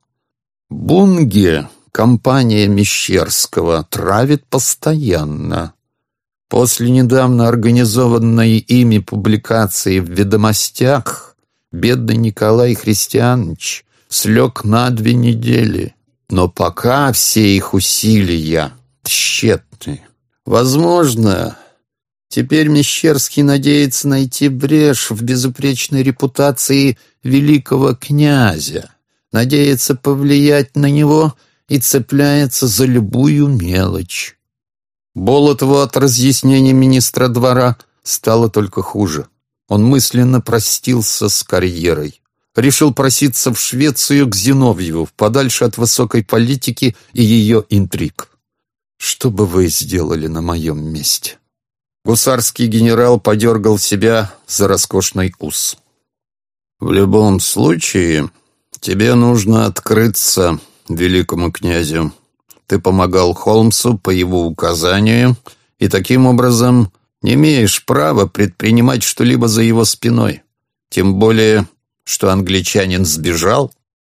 S1: Бунге компания Мещерского травит постоянно. После недавно организованной ими публикации в «Ведомостях» бедный Николай Христианович слег на 2 недели. Но пока все их усилия тщетны. Возможно, теперь Мещерский надеется найти брешь в безупречной репутации великого князя, надеется повлиять на него и цепляется за любую мелочь. Болотову от разъяснений министра двора стало только хуже. Он мысленно простился с карьерой. Решил проситься в Швецию к Зиновьеву, подальше от высокой политики и ее интриг. Что бы вы сделали на моем месте? Гусарский генерал подергал себя за роскошный ус. В любом случае, тебе нужно открыться великому князю. Ты помогал Холмсу по его указанию, и таким образом не имеешь права предпринимать что-либо за его спиной. Тем более, что англичанин сбежал.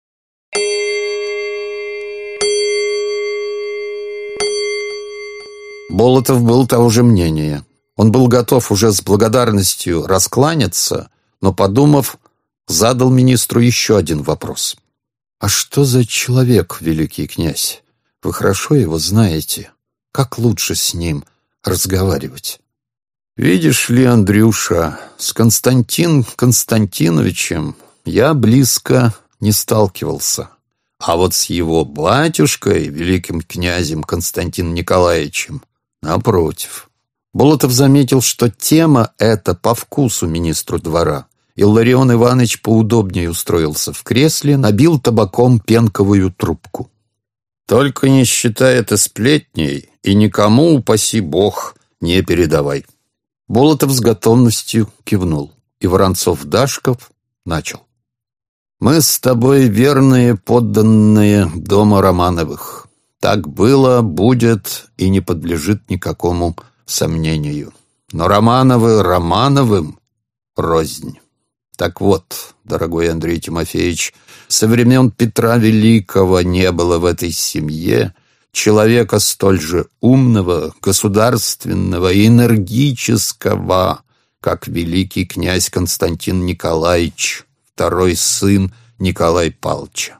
S1: Болотов был того же мнения. Он был готов уже с благодарностью раскланяться, но, подумав, задал министру еще один вопрос. «А что за человек, великий князь? Вы хорошо его знаете. Как лучше с ним разговаривать?» «Видишь ли, Андрюша, с Константином Константиновичем я близко не сталкивался. А вот с его батюшкой, великим князем Константином Николаевичем, напротив». Болотов заметил, что тема эта по вкусу министру двора. Илларион Иванович поудобнее устроился в кресле, набил табаком пенковую трубку. «Только не считай это сплетней и никому, упаси бог, не передавай». Болотов с готовностью кивнул, и Воронцов-Дашков начал. «Мы с тобой верные подданные дома Романовых. Так было, будет и не подлежит никакому сомнению. Но Романовы Романовым рознь. Так вот, дорогой Андрей Тимофеевич, со времен Петра Великого не было в этой семье человека столь же умного, государственного и энергического, как великий князь Константин Николаевич, второй сын Николая Павловича.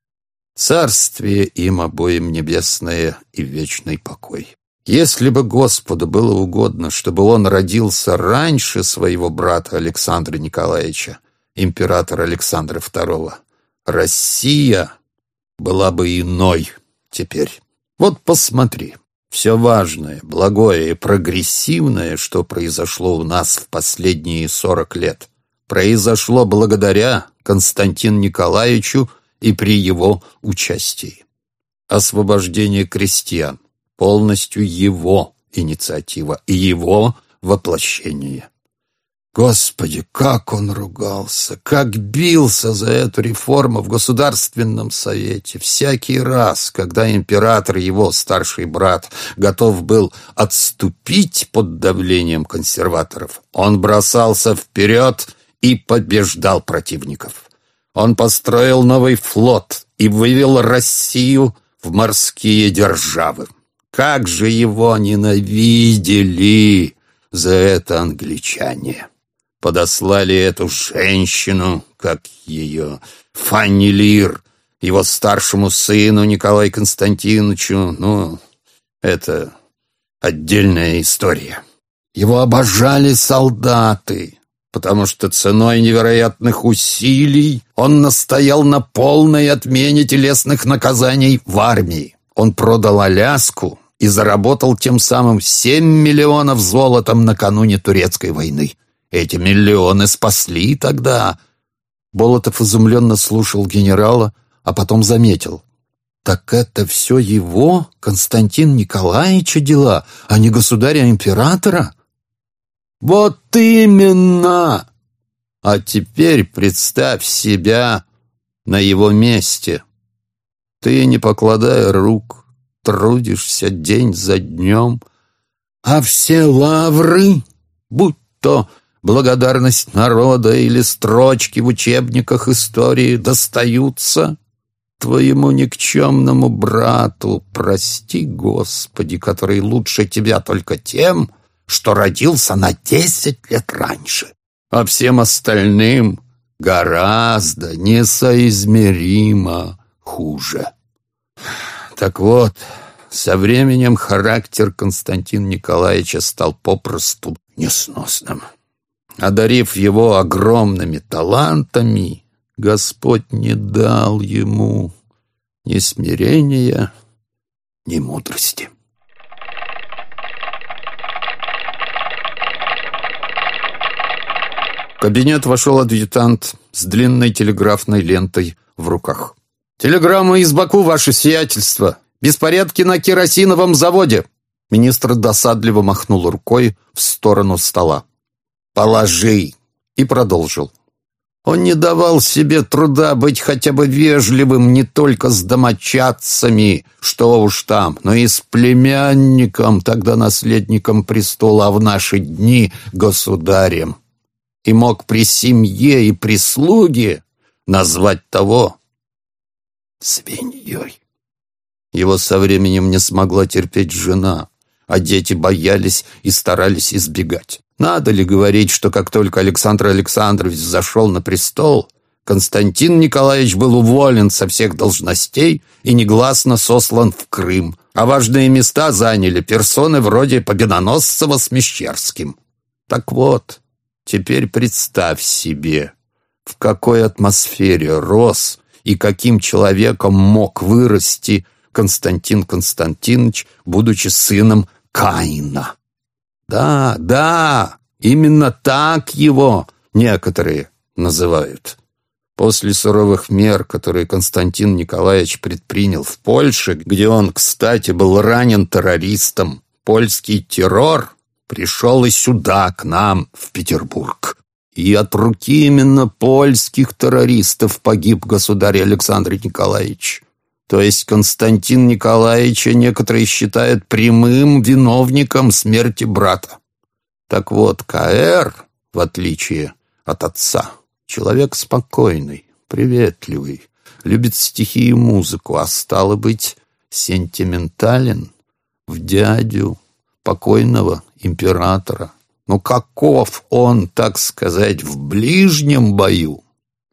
S1: Царствие им обоим небесное и вечный покой. Если бы Господу было угодно, чтобы он родился раньше своего брата Александра Николаевича, императора Александра II, Россия была бы иной теперь. Вот посмотри, все важное, благое и прогрессивное, что произошло у нас в последние 40 лет, произошло благодаря Константину Николаевичу и при его участии. Освобождение крестьян — полностью его инициатива и его воплощение. Господи, как он ругался, как бился за эту реформу в Государственном Совете. Всякий раз, когда император, его старший брат, готов был отступить под давлением консерваторов, он бросался вперед и побеждал противников. Он построил новый флот
S2: и вывел Россию в морские державы. Как же его ненавидели за это англичане! Подослали эту женщину, как ее, Фанни Лир, его старшему сыну Николаю Константиновичу. Ну, это отдельная история. Его обожали солдаты, потому что ценой невероятных усилий он настоял на полной отмене телесных наказаний в армии. Он продал Аляску и заработал тем самым 7 миллионов золотом накануне Турецкой войны. Эти миллионы спасли тогда. Болотов изумленно слушал генерала, а потом заметил: так это все его, Константин Николаевича, дела, а не государя-императора? Вот именно! А теперь представь себя на его месте. Ты, не покладая рук, трудишься день за днем, а все лавры, будь то благодарность народа или строчки в учебниках истории, достаются твоему никчемному брату, прости Господи, который лучше тебя только тем, что родился на 10 лет раньше, а всем остальным гораздо несоизмеримо хуже. Так вот, со временем характер Константина Николаевича стал попросту несносным. Одарив его огромными талантами, Господь не дал ему ни смирения, ни мудрости. В кабинет вошел адъютант с длинной телеграфной лентой в руках. «Телеграмма из Баку, ваше сиятельство! Беспорядки на керосиновом заводе!» Министр досадливо махнул рукой в сторону стола. «Положи!» и продолжил. Он не давал себе труда быть хотя бы вежливым не только с домочадцами, что уж там, но и с племянником, тогда наследником престола, а в наши дни государем. И мог при семье и прислуге назвать того свиньей. Его со временем не смогла терпеть жена, а дети боялись и старались избегать. Надо ли говорить, что как только Александр Александрович взошел на престол, Константин Николаевич был уволен со всех должностей и негласно сослан в Крым, а важные места заняли персоны вроде Победоносцева с Мещерским. Так вот, теперь представь себе, в какой атмосфере рос и каким человеком мог вырасти Константин Константинович, будучи сыном Каина. Да, именно так его некоторые называют. После суровых мер, которые Константин Николаевич предпринял в Польше, где он, кстати, был ранен террористом, польский террор пришел и сюда, к нам, в Петербург. И от руки именно польских террористов погиб государь Александр Николаевич. То есть Константин Николаевича некоторые считают прямым виновником смерти брата. Так вот, К.Р., в отличие от отца, человек спокойный, приветливый, любит стихи и музыку, а стало быть, сентиментален в дядю покойного императора. Но каков он, так сказать, в ближнем бою?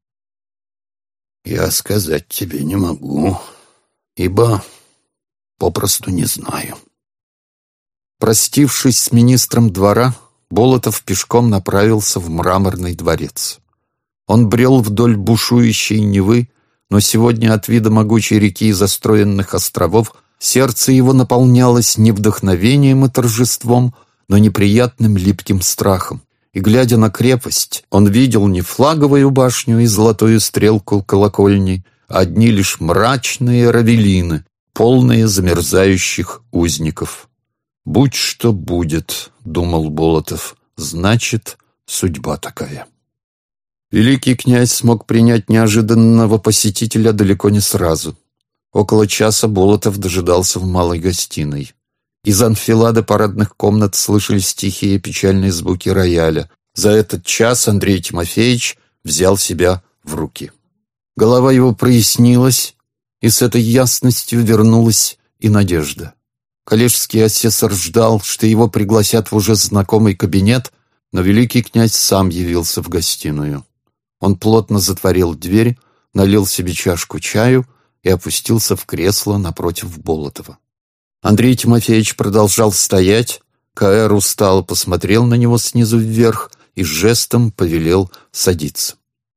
S2: Я сказать тебе не могу, ибо попросту не знаю. Простившись с министром двора, Болотов пешком направился в Мраморный дворец. Он брел вдоль бушующей Невы, но сегодня от вида могучей реки и застроенных островов сердце его наполнялось не вдохновением и торжеством, но неприятным липким страхом. И, глядя на крепость, он видел не флаговую башню и золотую стрелку колокольни, а одни лишь мрачные равелины, полные замерзающих узников. «Будь что будет», — думал Болотов, — «значит, судьба такая». Великий князь смог принять неожиданного посетителя далеко не сразу. Около часа Болотов дожидался в малой гостиной. Из анфилады парадных комнат слышались тихие печальные звуки рояля. За этот час Андрей Тимофеевич взял себя в руки. Голова его прояснилась,
S1: и с этой ясностью вернулась и надежда. Коллежский асессор ждал, что его пригласят в уже знакомый кабинет, но великий князь сам явился в гостиную. Он плотно затворил дверь, налил себе чашку чаю и опустился в кресло напротив Болотова. Андрей Тимофеевич продолжал стоять. К.Р. устало посмотрел на него снизу вверх и жестом повелел садиться.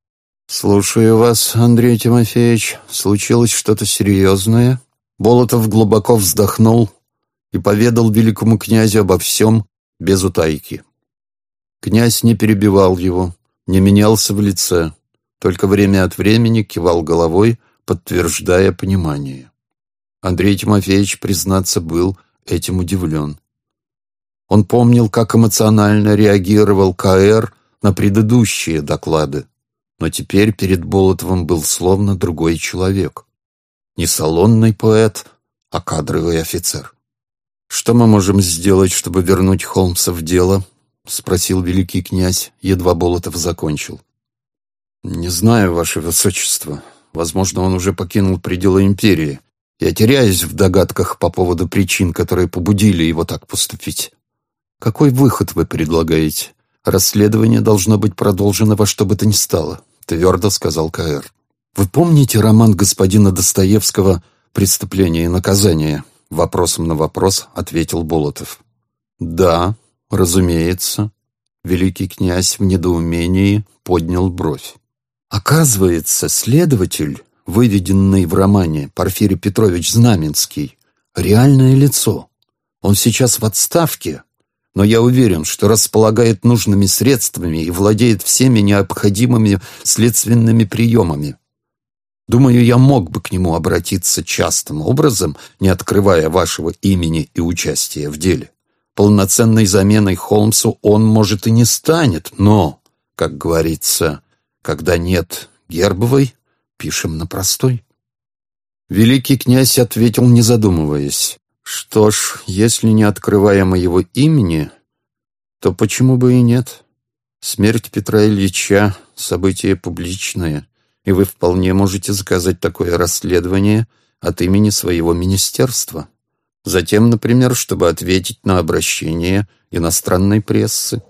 S1: «Слушаю вас, Андрей Тимофеевич. Случилось что-то серьезное?» Болотов глубоко вздохнул и поведал великому князю обо всем без утайки. Князь не перебивал его, не менялся в лице, только время от времени кивал головой, подтверждая понимание. Андрей Тимофеевич, признаться, был этим удивлен. Он помнил, как эмоционально реагировал К.Р. на предыдущие доклады, но теперь перед Болотовым был словно другой человек. Не салонный поэт, а кадровый офицер. «Что мы можем сделать, чтобы вернуть Холмса в дело?» — спросил великий князь, едва Болотов закончил. «Не знаю, ваше высочество. Возможно, он уже покинул пределы империи. Я теряюсь в догадках по поводу причин, которые побудили его так поступить. Какой выход вы предлагаете? Расследование должно быть продолжено во что бы то ни стало», — твердо сказал К.Р. «Вы помните роман господина Достоевского «Преступление и наказание»?» Вопросом на вопрос ответил Болотов. «Да, разумеется». Великий князь в недоумении поднял бровь. Оказывается, следователь, выведенный в романе Порфирий Петрович Знаменский, реальное лицо. Он сейчас в отставке, но я уверен, что располагает нужными средствами и владеет всеми необходимыми следственными приемами. Думаю, я мог бы к нему обратиться частым образом, не открывая вашего имени и участия в деле. Полноценной заменой Холмсу он, может, и не станет, но, как говорится, когда нет Гербовой, пишем на простой». Великий князь ответил, не задумываясь. «Что ж, если не открывая моего имени, то почему бы и нет? Смерть Петра Ильича — событие публичное, и вы вполне можете заказать такое расследование от имени своего министерства. Затем, например, чтобы ответить на обращение иностранной прессы».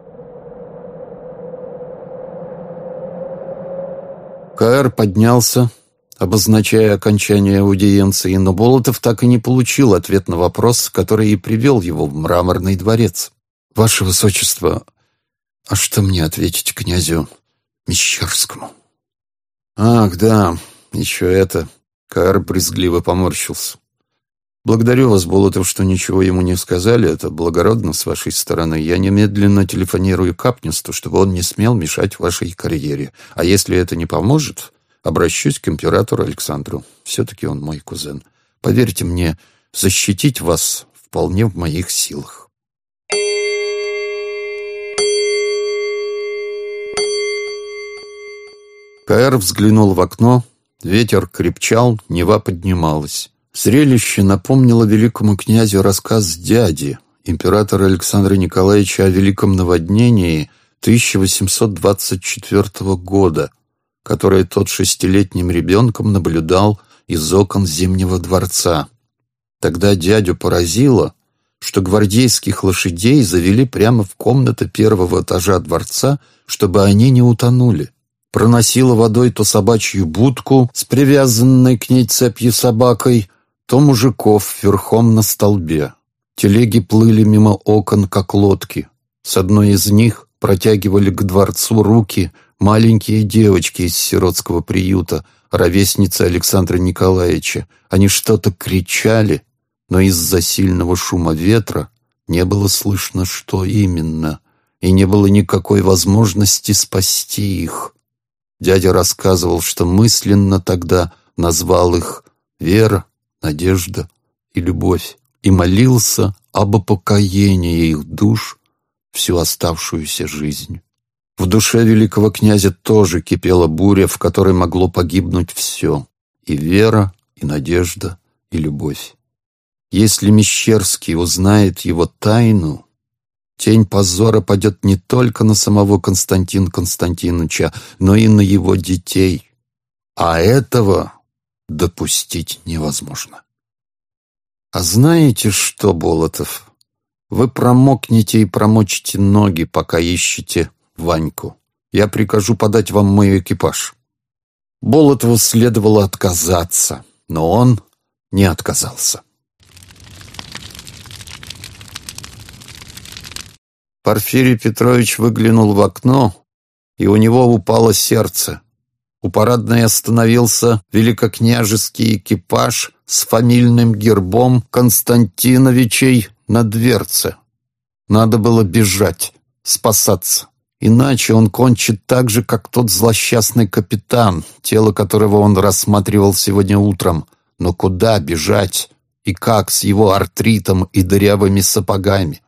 S1: К.Р. поднялся, обозначая окончание аудиенции, но Болотов так и не получил ответ на вопрос, который и привел его в Мраморный дворец. «Ваше высочество, а что мне ответить князю Мещерскому?» «Ах, да, еще это...» — К.Р. брезгливо поморщился. «Благодарю вас, Болотов, что ничего ему не сказали. Это благородно с вашей стороны. Я немедленно телефонирую Капнисту, чтобы он не смел мешать вашей карьере. А если это не поможет, обращусь к императору Александру. Все-таки он мой кузен. Поверьте мне, защитить вас вполне в моих силах». К.Р. взглянул в окно. Ветер крепчал, Нева поднималась. Зрелище напомнило великому князю рассказ дяди, императора Александра Николаевича, о великом наводнении 1824 года, которое тот 6-летним ребенком наблюдал из окон Зимнего дворца. Тогда дядю поразило, что гвардейских лошадей завели прямо в комнаты первого этажа дворца, чтобы они не утонули. Проносило водой то собачью будку с привязанной к ней цепью собакой, то мужиков верхом на столбе. Телеги плыли мимо окон, как лодки. С одной из них протягивали к дворцу руки маленькие девочки из сиротского приюта, ровесницы Александра Николаевича. Они что-то кричали, но из-за сильного шума ветра не было слышно, что именно, и не было никакой возможности спасти их. Дядя рассказывал, что мысленно тогда назвал их «Вера», «Надежда» и «Любовь» и молился об упокоении их душ всю оставшуюся жизнь. В душе великого князя тоже кипела буря, в которой могло погибнуть все — и вера, и надежда, и любовь. Если Мещерский узнает его тайну, тень позора падет не только на самого Константина Константиновича, но и на его детей. А этого допустить невозможно. А знаете что, Болотов? Вы промокнете и промочите ноги, пока ищете Ваньку. Я прикажу подать вам мой экипаж. Болотову следовало отказаться, но он не отказался. Порфирий Петрович выглянул в окно, и у него упало сердце. У парадной остановился великокняжеский экипаж с фамильным гербом Константиновичей на дверце. Надо было бежать, спасаться. Иначе он кончит так же, как тот злосчастный капитан, тело которого он рассматривал сегодня утром. Но куда бежать и как с его артритом и дырявыми сапогами?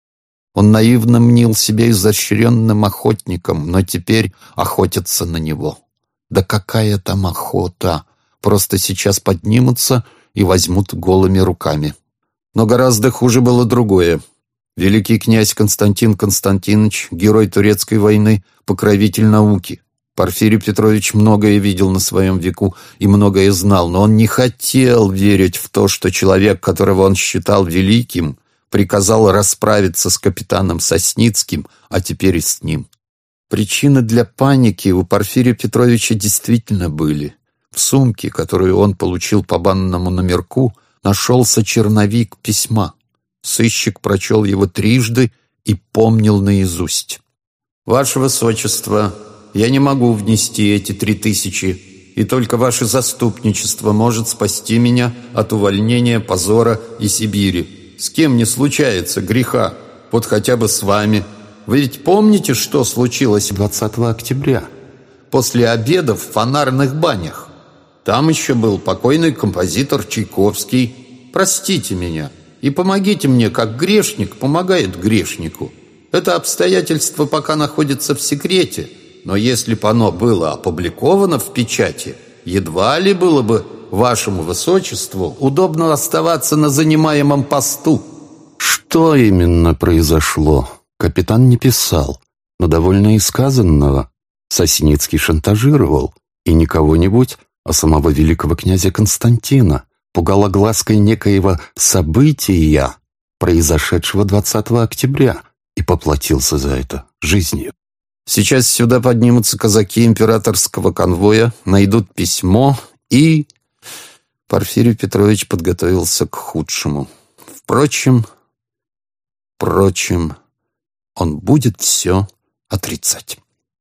S1: Он наивно мнил себя изощренным охотником, но теперь охотятся на него. Да какая там охота! Просто сейчас поднимутся и возьмут голыми руками. Но гораздо хуже было другое. Великий князь Константин Константинович, герой турецкой войны, покровитель науки. Порфирий Петрович многое видел на своем веку и многое знал, но он не хотел верить в то, что человек, которого он считал великим, приказал расправиться с капитаном Сосницким, а теперь и с ним. Причины для паники у Порфирия Петровича действительно были. В сумке, которую он получил по банному номерку, нашелся черновик письма. Сыщик прочел его трижды и помнил наизусть. «Ваше Высочество, я не могу внести эти 3000, и только ваше заступничество может спасти меня от увольнения, позора и Сибири. С кем не случается греха, вот хотя бы с вами. Вы ведь помните, что случилось 20 октября? После обеда в Фонарных банях. Там еще был покойный композитор Чайковский. Простите меня и помогите мне, как грешник помогает грешнику. Это обстоятельство пока находится в секрете, но если бы оно было опубликовано в печати, едва ли было бы вашему высочеству удобно оставаться на занимаемом посту». Что именно произошло, капитан не писал, но довольно и сказанного. Сосницкий шантажировал, и не кого-нибудь, а самого великого князя Константина, пугал оглаской некоего события, произошедшего 20 октября, и поплатился за это жизнью. Сейчас сюда поднимутся казаки императорского конвоя, найдут письмо и... Порфирий Петрович подготовился к худшему. Впрочем, он будет все отрицать.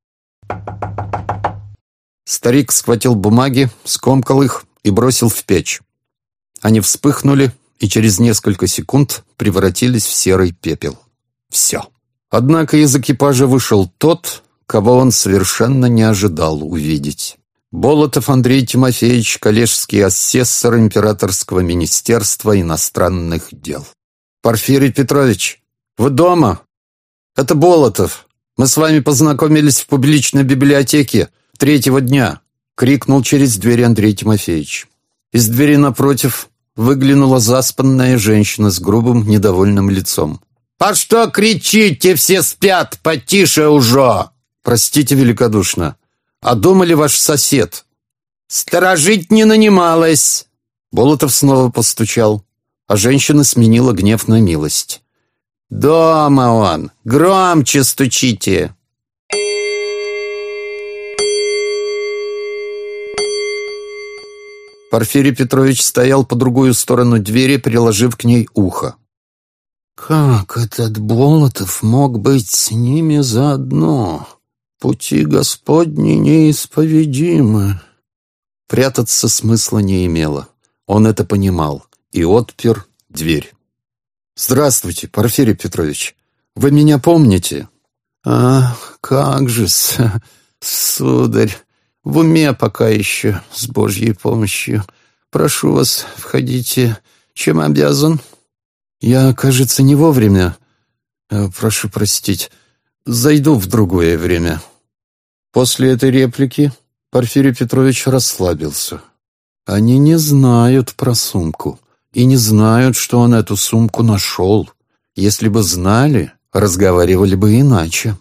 S1: Старик схватил бумаги, скомкал их и бросил в печь. Они вспыхнули и через несколько секунд превратились в серый пепел. Все. Однако из экипажа вышел тот, кого он совершенно не ожидал увидеть. Болотов Андрей Тимофеевич, коллежский асессор Императорского министерства иностранных дел. «Порфирий Петрович, вы дома? Это Болотов. Мы с вами познакомились в публичной библиотеке 3-го дня», — крикнул через дверь Андрей Тимофеевич. Из двери напротив выглянула заспанная женщина с грубым, недовольным лицом. «А что кричите? Все спят, потише уже!» «Простите великодушно. А дома ли ваш сосед?» «Сторожить не нанималась!» Болотов снова постучал, а женщина сменила гнев на милость. «Дома он! Громче стучите!» Порфирий Петрович стоял по другую сторону двери, приложив к ней ухо. «Как этот Болотов мог быть с ними заодно? Пути Господни неисповедимы». Прятаться смысла не имело. Он это понимал и отпер дверь. «Здравствуйте, Порфирий Петрович. Вы меня помните?» «Ах, как же-с, сударь. В уме пока еще, с Божьей помощью. Прошу вас, входите. Чем обязан?» «Я, кажется, не вовремя. Прошу простить. Зайду в другое время». После этой реплики Порфирий Петрович расслабился. Они не знают про сумку и не знают, что он эту сумку нашел. Если бы знали, разговаривали бы иначе.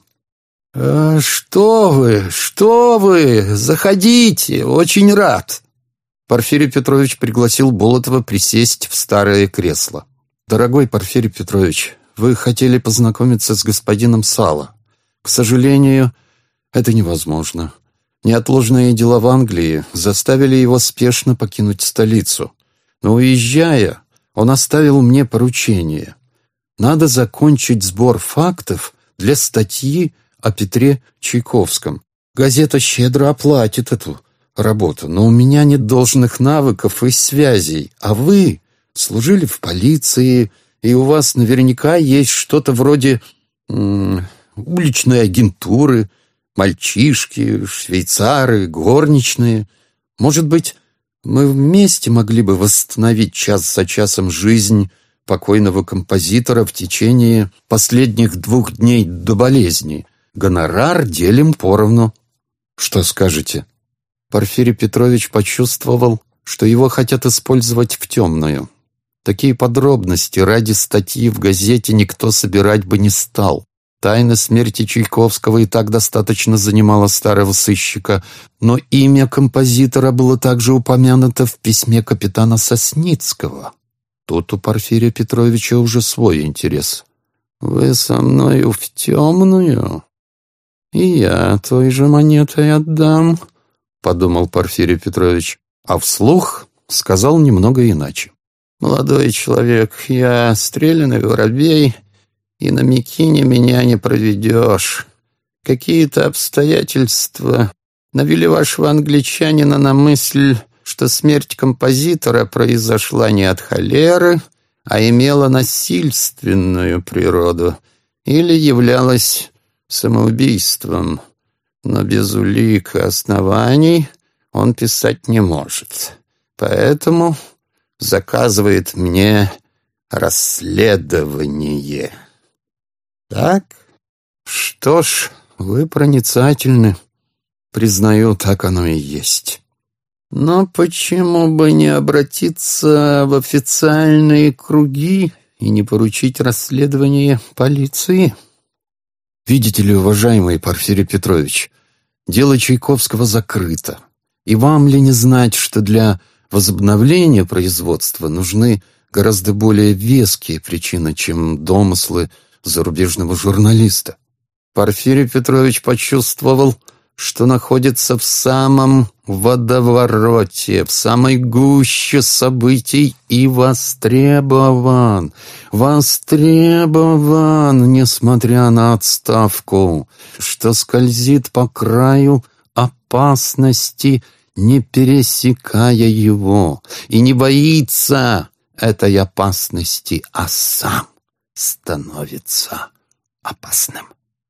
S1: «Что вы? Заходите, очень рад». Порфирий Петрович пригласил Болотова присесть в старое кресло. «Дорогой Порфирий Петрович, вы хотели познакомиться с господином Сало. К сожалению, это невозможно. Неотложные дела в Англии заставили его спешно покинуть столицу. Но уезжая, он оставил мне поручение. Надо закончить сбор фактов для статьи о Петре Чайковском. Газета щедро оплатит эту работу, но у меня нет должных навыков и связей, а вы служили в полиции, и у вас наверняка есть что-то вроде уличной агентуры, мальчишки, швейцары, горничные. Может быть, мы вместе могли бы восстановить час за часом жизнь покойного композитора в течение последних 2 дней до болезни. Гонорар делим поровну. Что скажете?» Порфирий Петрович почувствовал, что его хотят использовать в темную. Такие подробности ради статьи в газете никто собирать бы не стал. Тайна смерти Чайковского и так достаточно занимала старого сыщика, но имя композитора было также упомянуто в письме капитана Сосницкого. Тут у Порфирия Петровича уже свой интерес. «Вы со мною в темную? И я той же монетой отдам», — подумал Порфирий Петрович, а вслух сказал немного иначе. «Молодой человек, я стреляный воробей, и на Микине меня не проведешь. Какие-то обстоятельства навели вашего англичанина на мысль, что смерть композитора произошла не от холеры, а имела насильственную природу или являлась самоубийством. Но без улик и оснований он писать не может. Поэтому заказывает мне расследование». «Так? Что ж, вы проницательны. Признаю, так оно и есть. Но почему бы не обратиться в официальные круги и не поручить расследование полиции?» «Видите ли, уважаемый Порфирий Петрович, дело Чайковского закрыто. И вам ли не знать, что для возобновления производства нужны гораздо более веские причины, чем домыслы зарубежного журналиста?» Порфирий Петрович почувствовал, что находится в самом водовороте, в самой гуще событий и востребован, несмотря на отставку, что скользит по краю опасности, не пересекая его, и не боится этой опасности, а сам становится опасным.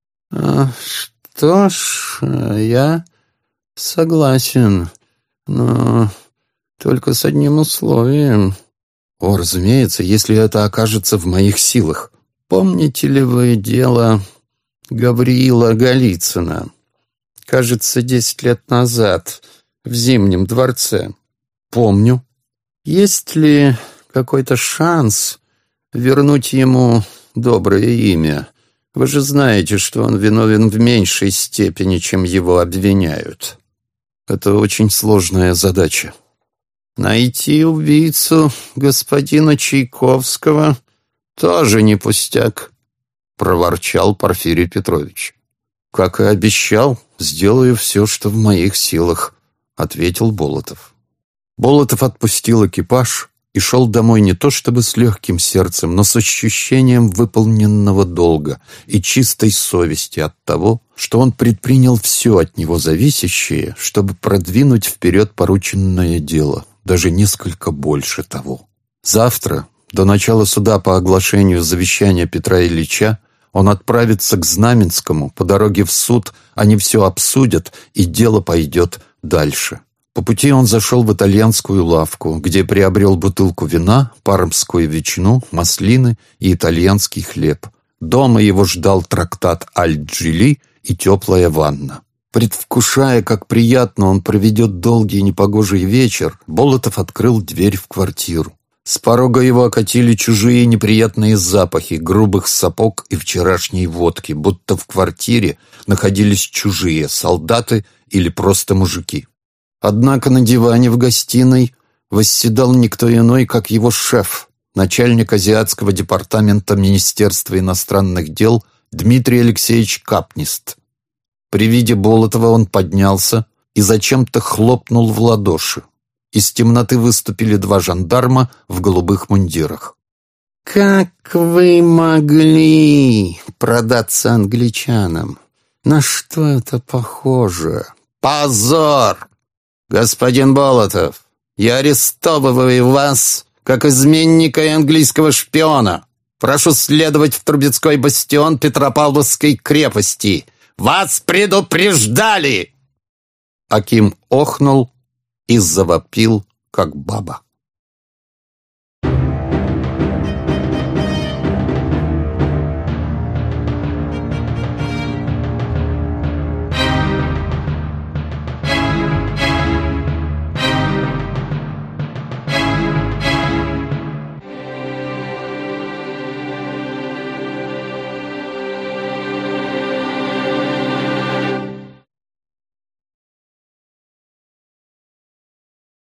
S1: Что ж, я согласен, но только с одним условием. О, разумеется, если это окажется в моих силах. Помните ли вы дело Гавриила Голицына? Кажется, 10 лет назад в Зимнем дворце. Помню. Есть ли какой-то шанс вернуть ему доброе имя? Вы же знаете, что он виновен в меньшей степени, чем его обвиняют. Это очень сложная задача. Найти убийцу господина Чайковского тоже не пустяк, проворчал Порфирий Петрович. Как и обещал, сделаю все, что в моих силах, ответил Болотов. Болотов отпустил экипаж и шел домой не то чтобы с легким сердцем, но с ощущением выполненного долга и чистой совести от того, что он предпринял все от него зависящее, чтобы продвинуть вперед порученное дело, даже несколько больше того. Завтра, до начала суда по оглашению завещания Петра Ильича, он отправится к Знаменскому, по дороге в суд они все обсудят, и дело пойдет дальше. По пути он зашел в итальянскую лавку, где приобрел бутылку вина, пармскую ветчину, маслины и итальянский хлеб. Дома его ждал трактат Аль-Джили и теплая ванна. Предвкушая, как приятно он проведет долгий непогожий вечер, Болотов открыл дверь в квартиру. С порога его окатили чужие неприятные запахи грубых сапог и вчерашней водки, будто в квартире находились чужие солдаты или просто мужики. Однако на диване в гостиной восседал никто иной, как его шеф, начальник Азиатского департамента Министерства иностранных дел Дмитрий Алексеевич Капнист. При виде Болотова он поднялся и зачем-то хлопнул в ладоши. Из темноты выступили два жандарма в голубых мундирах. «Как вы могли продаться англичанам? На что это похоже? Позор! Господин Болотов, я арестовываю вас как изменника и английского шпиона. Прошу следовать в Трубецкой бастион Петропавловской крепости. Вас предупреждали!» Аким охнул и завопил, как баба.